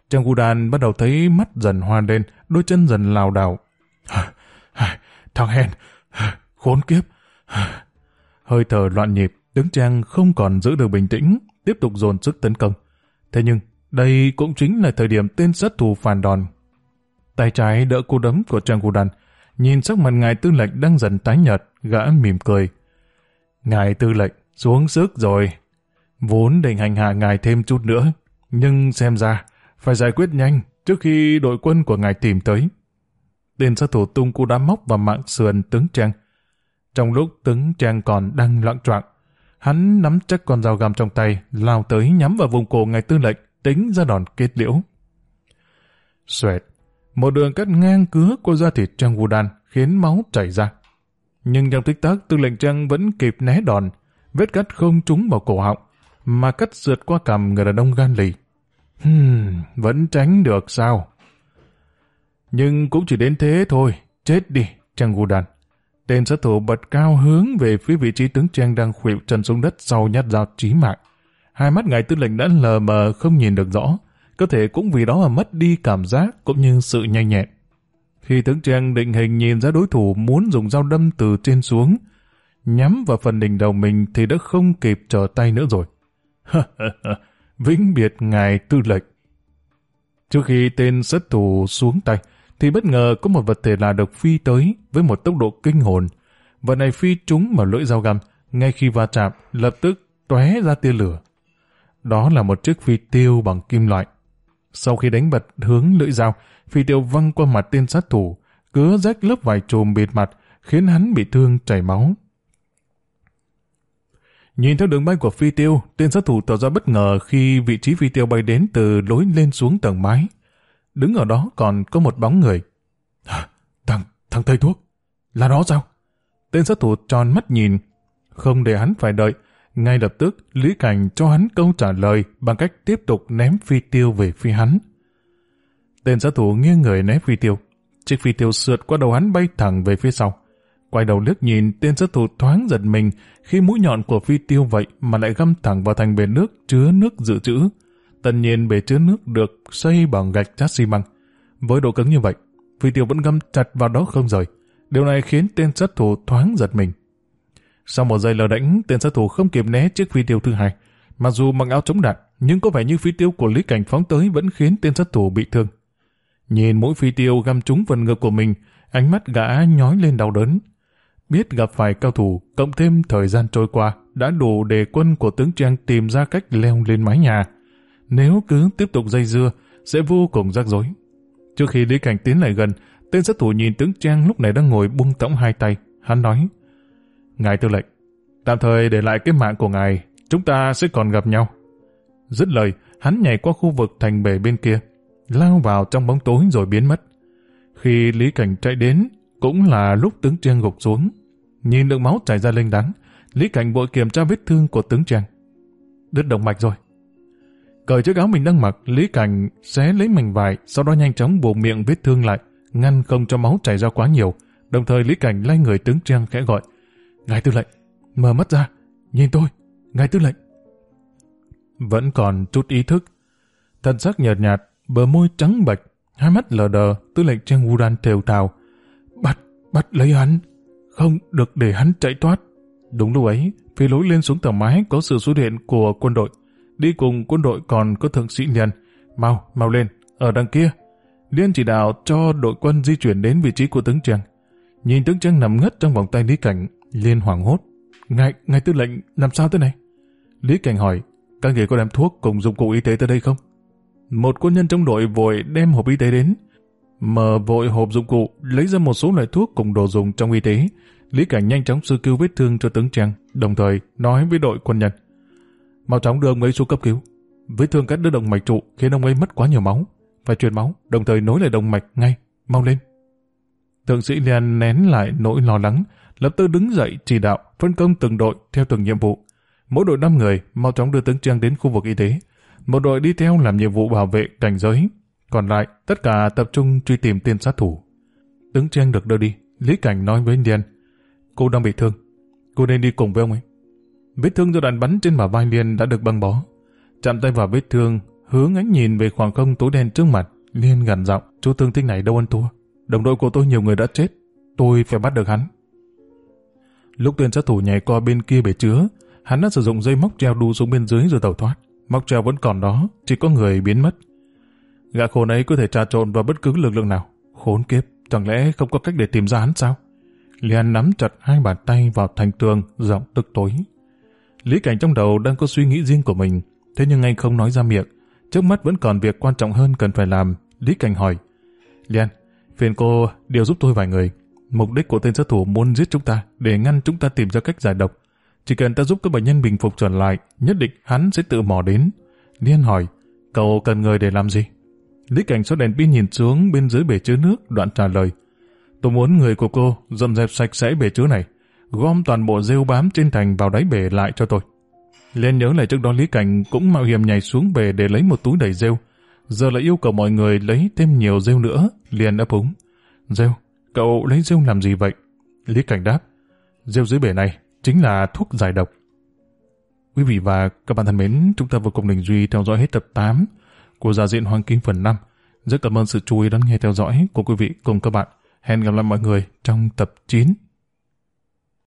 Trang Gudan bắt đầu thấy mắt dần hoa lên, đôi chân dần lảo đảo. Thằng hèn, khốn kiếp. Hơi thở loạn nhịp, tướng Trang không còn giữ được bình tĩnh, tiếp tục dồn sức tấn công. Thế nhưng, đây cũng chính là thời điểm tên sát thủ phản đòn. Tay trái đỡ cú đấm của Trang Gudan, nhìn sắc mặt ngài tư lệnh đang dần tái nhợt, gã mỉm cười. Ngài tư lệnh, xuống sức rồi. Vốn định hành hạ ngài thêm chút nữa, nhưng xem ra, phải giải quyết nhanh trước khi đội quân của ngài tìm tới. Tên sát thủ tung cú đá móc vào mạng sườn tướng Trang. Trong lúc tướng Trang còn đang loạng choạng, hắn nắm chắc con dao găm trong tay, lao tới nhắm vào vùng cổ ngài tư lệnh, tính ra đòn kết liễu. Xoẹt, một đường cắt ngang cứa qua da thịt Trang Gudan khiến máu chảy ra. Nhưng trong tích tắc, tư lệnh Trang vẫn kịp né đòn, vết cắt không trúng vào cổ họng, mà cắt sượt qua cằm người đàn ông gan lì. Vẫn tránh được sao? Nhưng cũng chỉ đến thế thôi, chết đi, Trang Gudan. Tên sát thủ bật cao hướng về phía vị trí tướng Trang đang khuỵu chân xuống đất sau nhát dao chí mạng. Hai mắt ngài tư lệnh đã lờ mờ không nhìn được rõ, cơ thể cũng vì đó mà mất đi cảm giác cũng như sự nhanh nhẹn. Khi tướng Trang định hình nhìn ra đối thủ muốn dùng dao đâm từ trên xuống, nhắm vào phần đỉnh đầu mình thì đã không kịp trở tay nữa rồi. Vĩnh biệt ngài tư lệnh. Trước khi tên sát thủ xuống tay, thì bất ngờ có một vật thể lạ được phi tới với một tốc độ kinh hồn. Vật này phi trúng vào lưỡi dao găm, ngay khi va chạm, lập tức tóe ra tia lửa. Đó là một chiếc phi tiêu bằng kim loại. Sau khi đánh bật hướng lưỡi dao, phi tiêu văng qua mặt tên sát thủ, cứa rách lớp vải chùm bịt mặt, khiến hắn bị thương chảy máu. Nhìn theo đường bay của phi tiêu, tên sát thủ tỏ ra bất ngờ khi vị trí phi tiêu bay đến từ lối lên xuống tầng mái. Đứng ở đó còn có một bóng người. Thằng thầy thuốc, là nó sao? Tên sát thủ tròn mắt nhìn, không để hắn phải đợi. Ngay lập tức, Lý Cảnh cho hắn câu trả lời bằng cách tiếp tục ném phi tiêu về phía hắn. Tên sát thủ nghiêng người né phi tiêu. Chiếc phi tiêu sượt qua đầu hắn bay thẳng về phía sau. Quay đầu liếc nhìn, tên sát thủ thoáng giật mình khi mũi nhọn của phi tiêu vậy mà lại găm thẳng vào thành bể nước chứa nước dự trữ. Tất nhiên bể chứa nước được xây bằng gạch chát xi măng. Với độ cứng như vậy, phi tiêu vẫn găm chặt vào đó không rời. Điều này khiến tên sát thủ thoáng giật mình. Sau một giây lờ đễnh, tên sát thủ không kịp né chiếc phi tiêu thứ hai. Mặc dù mặc áo chống đạn, nhưng có vẻ như phi tiêu của Lý Cảnh phóng tới vẫn khiến tên sát thủ bị thương. Nhìn mũi phi tiêu găm trúng phần ngực của mình, ánh mắt gã nhói lên đau đớn. Biết gặp phải cao thủ, cộng thêm thời gian trôi qua, đã đủ để quân của tướng Trang tìm ra cách leo lên mái nhà. Nếu cứ tiếp tục dây dưa, sẽ vô cùng rắc rối. Trước khi Lý Cảnh tiến lại gần, tên sát thủ nhìn tướng Trang lúc này đang ngồi buông thõng hai tay. Hắn nói: Ngài tư lệnh, tạm thời để lại cái mạng của ngài, chúng ta sẽ còn gặp nhau. Dứt lời, hắn nhảy qua khu vực thành bể bên kia, lao vào trong bóng tối rồi biến mất. Khi Lý Cảnh chạy đến, cũng là lúc tướng Trang gục xuống. Nhìn lượng máu chảy ra lênh đắng, Lý Cảnh vội kiểm tra vết thương của tướng Trang. Đứt động mạch rồi. Cởi chiếc áo mình đang mặc, Lý Cảnh xé lấy mảnh vải, sau đó nhanh chóng buộc miệng vết thương lại, ngăn không cho máu chảy ra quá nhiều. Đồng thời Lý Cảnh lay người tướng Trang khẽ gọi: Ngài tư lệnh, mở mắt ra, nhìn tôi, ngài tư lệnh. Vẫn còn chút ý thức. Thân xác nhợt nhạt, bờ môi trắng bệch, hai mắt lờ đờ, tư lệnh Trang Gudan thều thào: Bắt lấy hắn, không được để hắn chạy thoát. Đúng lúc ấy, phía lối lên xuống tầng mái có sự xuất hiện của quân đội. Đi cùng quân đội còn có thượng sĩ Liên. Mau lên, ở đằng kia. Liên chỉ đạo cho đội quân di chuyển đến vị trí của tướng Trang. Nhìn tướng Trang nằm ngất trong vòng tay Lý Cảnh, Liên hoảng hốt: Ngài tư lệnh, làm sao thế này? Lý Cảnh hỏi: Các người có đem thuốc cùng dụng cụ y tế tới đây không? Một quân nhân trong đội vội đem hộp y tế đến, mở vội hộp dụng cụ, lấy ra một số loại thuốc cùng đồ dùng trong y tế. Lý Cảnh nhanh chóng sơ cứu vết thương cho tướng Trang, đồng thời nói với đội quân nhân: Mau chóng đưa ông ấy xuống cấp cứu. Vết thương cắt đứt động mạch trụ khiến ông ấy mất quá nhiều máu, phải truyền máu, đồng thời nối lại động mạch ngay. Mau lên. Thượng sĩ Liên nén lại nỗi lo lắng, lập tức đứng dậy chỉ đạo phân công từng đội theo từng nhiệm vụ. Mỗi đội 5 người mau chóng đưa tướng Trang đến khu vực y tế. Một đội đi theo làm nhiệm vụ bảo vệ cảnh giới, còn lại tất cả tập trung truy tìm tên sát thủ. Tướng Trang được đưa đi. Lý Cảnh nói với Liên: Cô đang bị thương, cô nên đi cùng với ông ấy. Vết thương do đạn bắn trên bả vai Liên đã được băng bó. Chạm tay vào vết thương, Hướng ánh nhìn về khoảng không tối đen trước mặt, liền gằn giọng, chú thương tích này đâu ăn thua. Đồng đội của tôi nhiều người đã chết, tôi phải bắt được hắn. Lúc tên sát thủ nhảy qua bên kia bể chứa, hắn đã sử dụng dây móc treo đu xuống bên dưới rồi tẩu thoát. Móc treo vẫn còn đó, chỉ có người biến mất. Gã khốn ấy có thể trà trộn vào bất cứ lực lượng nào. Khốn kiếp, chẳng lẽ không có cách để tìm ra hắn sao? Liền nắm chặt hai bàn tay vào thành tường, giọng tức tối. Lý Cảnh trong đầu đang có suy nghĩ riêng của mình, thế nhưng anh không nói ra miệng. Trước mắt vẫn còn việc quan trọng hơn cần phải làm. Lý Cảnh hỏi, Liên, phiền cô điều giúp tôi vài người. Mục đích của tên sát thủ muốn giết chúng ta để ngăn chúng ta tìm ra cách giải độc. Chỉ cần ta giúp các bệnh nhân bình phục trở lại, nhất định hắn sẽ tự mò đến. Liên hỏi, cậu cần người để làm gì? Lý Cảnh xóa đèn pin nhìn xuống bên dưới bể chứa nước, đoạn trả lời, tôi muốn người của cô dọn dẹp sạch sẽ bể chứa này, gom toàn bộ rêu bám trên thành vào đáy bể lại cho tôi. Liên nhớ lại trước đó Lý Cảnh cũng mạo hiểm nhảy xuống bể để lấy một túi đầy rêu, giờ lại yêu cầu mọi người lấy thêm nhiều rêu nữa. Liên ấp úng, rêu, cậu lấy rêu làm gì vậy? Lý Cảnh đáp, rêu dưới bể này chính là thuốc giải độc. Quý vị và các bạn thân mến, chúng ta vừa cùng Đình Duy theo dõi hết tập 8 của Giả Diện Hoàng Kim phần 5. Rất cảm ơn sự chú ý đón nghe theo dõi của quý vị cùng các bạn. Hẹn gặp lại mọi người trong tập 9.